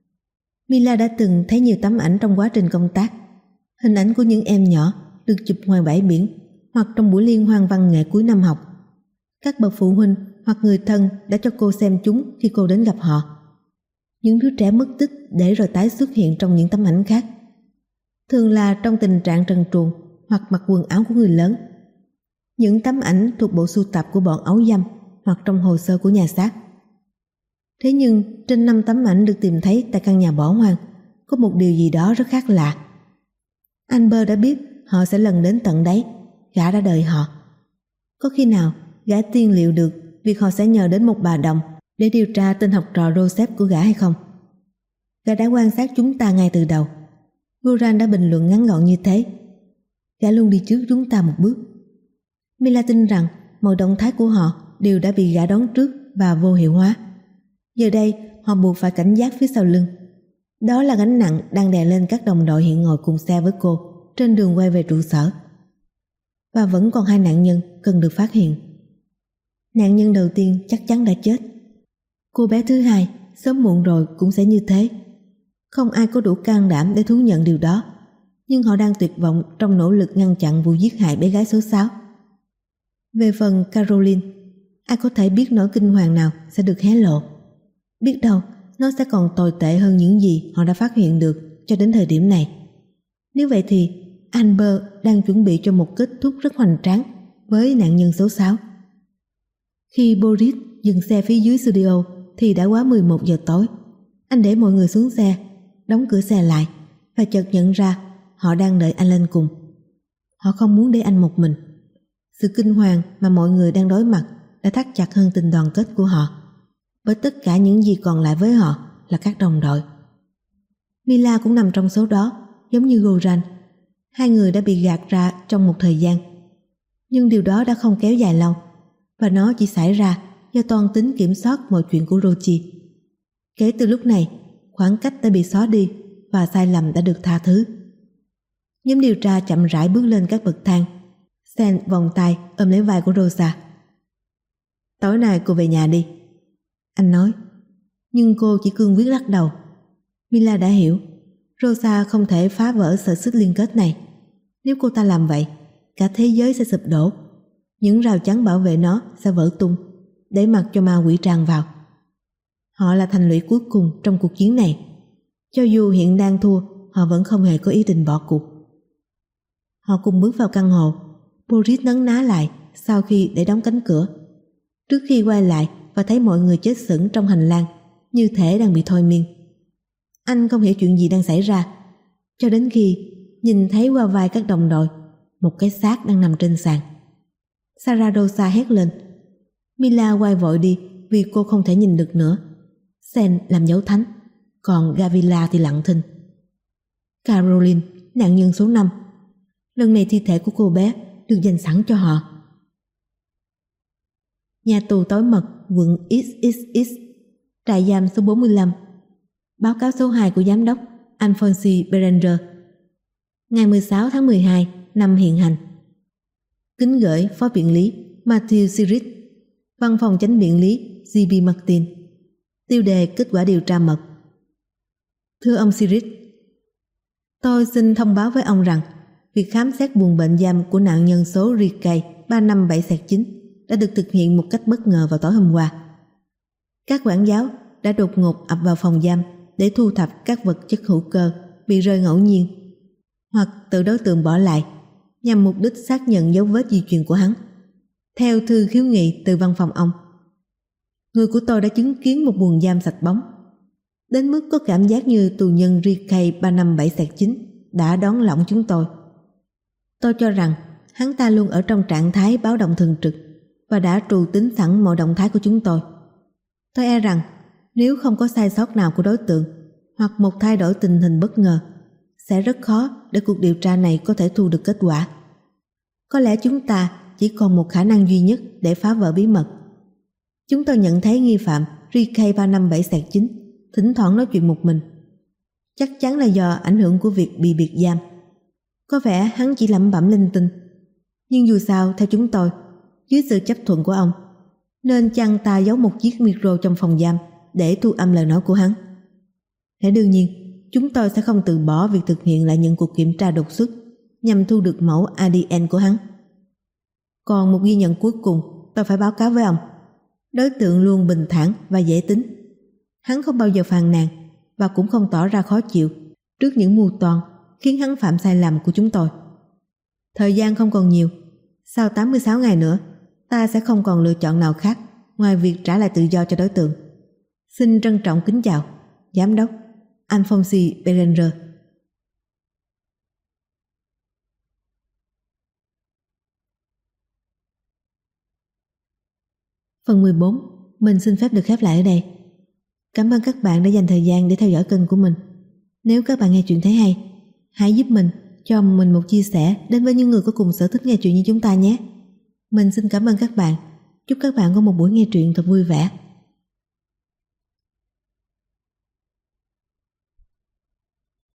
Mila đã từng thấy nhiều tấm ảnh trong quá trình công tác, hình ảnh của những em nhỏ được chụp ngoài bãi biển hoặc trong buổi liên hoan văn nghệ cuối năm học. Các bậc phụ huynh hoặc người thân đã cho cô xem chúng khi cô đến gặp họ. Những đứa trẻ mất tích để rồi tái xuất hiện trong những tấm ảnh khác, thường là trong tình trạng trần truồng hoặc mặc quần áo của người lớn. Những tấm ảnh thuộc bộ sưu tập của bọn ấu dâm hoặc trong hồ sơ của nhà xác. Thế nhưng trên năm tấm ảnh được tìm thấy tại căn nhà bỏ hoang có một điều gì đó rất khác lạ. Amber đã biết họ sẽ lần đến tận đấy. Gã đã đợi họ. Có khi nào gã tiên liệu được việc họ sẽ nhờ đến một bà đồng để điều tra tên học trò Joseph của gã hay không? Gã đã quan sát chúng ta ngay từ đầu. Goran đã bình luận ngắn gọn như thế. Gã luôn đi trước chúng ta một bước. Mila tin rằng mọi động thái của họ đều đã bị gã đoán trước và vô hiệu hóa. Giờ đây họ buộc phải cảnh giác phía sau lưng. Đó là gánh nặng đang đè lên các đồng đội hiện ngồi cùng xe với cô trên đường quay về trụ sở. Và vẫn còn hai nạn nhân cần được phát hiện. Nạn nhân đầu tiên chắc chắn đã chết. Cô bé thứ hai sớm muộn rồi cũng sẽ như thế. Không ai có đủ can đảm để thú nhận điều đó, nhưng họ đang tuyệt vọng trong nỗ lực ngăn chặn vụ giết hại bé gái số sáu. Về phần Caroline, ai có thể biết nỗi kinh hoàng nào sẽ được hé lộ. Biết đâu nó sẽ còn tồi tệ hơn những gì họ đã phát hiện được cho đến thời điểm này. Nếu vậy thì Amber đang chuẩn bị cho một kết thúc rất hoành tráng với nạn nhân số sáu. Khi Boris dừng xe phía dưới studio thì đã quá mười một giờ tối. Anh để mọi người xuống xe, đóng cửa xe lại và chợt nhận ra họ đang đợi anh lên cùng. Họ không muốn để anh một mình. Sự kinh hoàng mà mọi người đang đối mặt đã thắt chặt hơn tình đoàn kết của họ, bởi tất cả những gì còn lại với họ là các đồng đội. Mila cũng nằm trong số đó. giống như Goran. Hai người đã bị gạt ra trong một thời gian. Nhưng điều đó đã không kéo dài lâu, và nó chỉ xảy ra do toan tính kiểm soát mọi chuyện của Rochi. Kể từ lúc này, khoảng cách đã bị xóa đi và sai lầm đã được tha thứ. Nhóm điều tra chậm rãi bước lên các bậc thang. Sen vòng tay ôm lấy vai của Rosa. Tối nay cô về nhà đi, anh nói. Nhưng cô chỉ cương quyết lắc đầu. Mila đã hiểu, Rosa không thể phá vỡ sợi xích liên kết này. Nếu cô ta làm vậy, cả thế giới sẽ sụp đổ. Những rào chắn bảo vệ nó sẽ vỡ tung, để mặc cho ma quỷ tràn vào. Họ là thành lũy cuối cùng trong cuộc chiến này. Cho dù hiện đang thua, họ vẫn không hề có ý định bỏ cuộc. Họ cùng bước vào căn hộ. Boris nấn ná lại sau khi để đóng cánh cửa. Trước khi quay lại và thấy mọi người chết sững trong hành lang, như thể đang bị thôi miên. Anh không hiểu chuyện gì đang xảy ra, cho đến khi nhìn thấy qua vai các đồng đội một cái xác đang nằm trên sàn. Saradosa hét lên. Mila quay vội đi vì cô không thể nhìn được nữa. Sen làm dấu thánh, còn Gavila thì lặng thinh. Caroline, nạn nhân số năm. Lần này thi thể của cô bé được dành sẵn cho họ. Nhà tù tối mật quận ích ích ích, trại giam số bốn mươi lăm. Báo cáo số hai của giám đốc Alphonse Berenger, ngày mười sáu tháng mười hai năm hiện hành. Kính gửi Phó Biện lý Matthew Sirit, Văn phòng Chánh Biện lý giê bê Martin. Tiêu đề kết quả điều tra mật. Thưa ông Sirit, tôi xin thông báo với ông rằng việc khám xét buồng bệnh giam của nạn nhân số Ricky ba năm bảy chín đã được thực hiện một cách bất ngờ vào tối hôm qua. Các quản giáo đã đột ngột ập vào phòng giam để thu thập các vật chất hữu cơ bị rơi ngẫu nhiên hoặc tự đối tượng bỏ lại nhằm mục đích xác nhận dấu vết di truyền của hắn. Theo thư khiếu nghị từ văn phòng ông, người của tôi đã chứng kiến một buồng giam sạch bóng, đến mức có cảm giác như tù nhân Ricky ba năm bảy chín đã đón lỏng chúng tôi. Tôi cho rằng hắn ta luôn ở trong trạng thái báo động thường trực và đã trù tính sẵn mọi động thái của chúng tôi. Tôi e rằng nếu không có sai sót nào của đối tượng hoặc một thay đổi tình hình bất ngờ, sẽ rất khó để cuộc điều tra này có thể thu được kết quả. Có lẽ chúng ta chỉ còn một khả năng duy nhất để phá vỡ bí mật. Chúng tôi nhận thấy nghi phạm Ricky ba năm bảy chín thỉnh thoảng nói chuyện một mình. Chắc chắn là do ảnh hưởng của việc bị biệt giam. Có vẻ hắn chỉ lẩm bẩm linh tinh. Nhưng dù sao, theo chúng tôi, dưới sự chấp thuận của ông, nên chăng ta giấu một chiếc micro trong phòng giam để thu âm lời nói của hắn. Thế đương nhiên, chúng tôi sẽ không từ bỏ việc thực hiện lại những cuộc kiểm tra đột xuất nhằm thu được mẫu a đê en của hắn. Còn một ghi nhận cuối cùng tôi phải báo cáo với ông. Đối tượng luôn bình thản và dễ tính. Hắn không bao giờ phàn nàn và cũng không tỏ ra khó chịu trước những mưu toan khiến hắn phạm sai lầm của chúng tôi. Thời gian không còn nhiều. Sau tám mươi sáu ngày nữa, ta sẽ không còn lựa chọn nào khác ngoài việc trả lại tự do cho đối tượng. Xin trân trọng kính chào, Giám đốc Alphonse Berenger. Phần mười bốn, mình xin phép được khép lại ở đây. Cảm ơn các bạn đã dành thời gian để theo dõi kênh của mình. Nếu các bạn nghe chuyện thấy hay, hãy giúp mình cho mình một chia sẻ đến với những người có cùng sở thích nghe truyện như chúng ta nhé. Mình xin cảm ơn các bạn. Chúc các bạn có một buổi nghe truyện thật vui vẻ.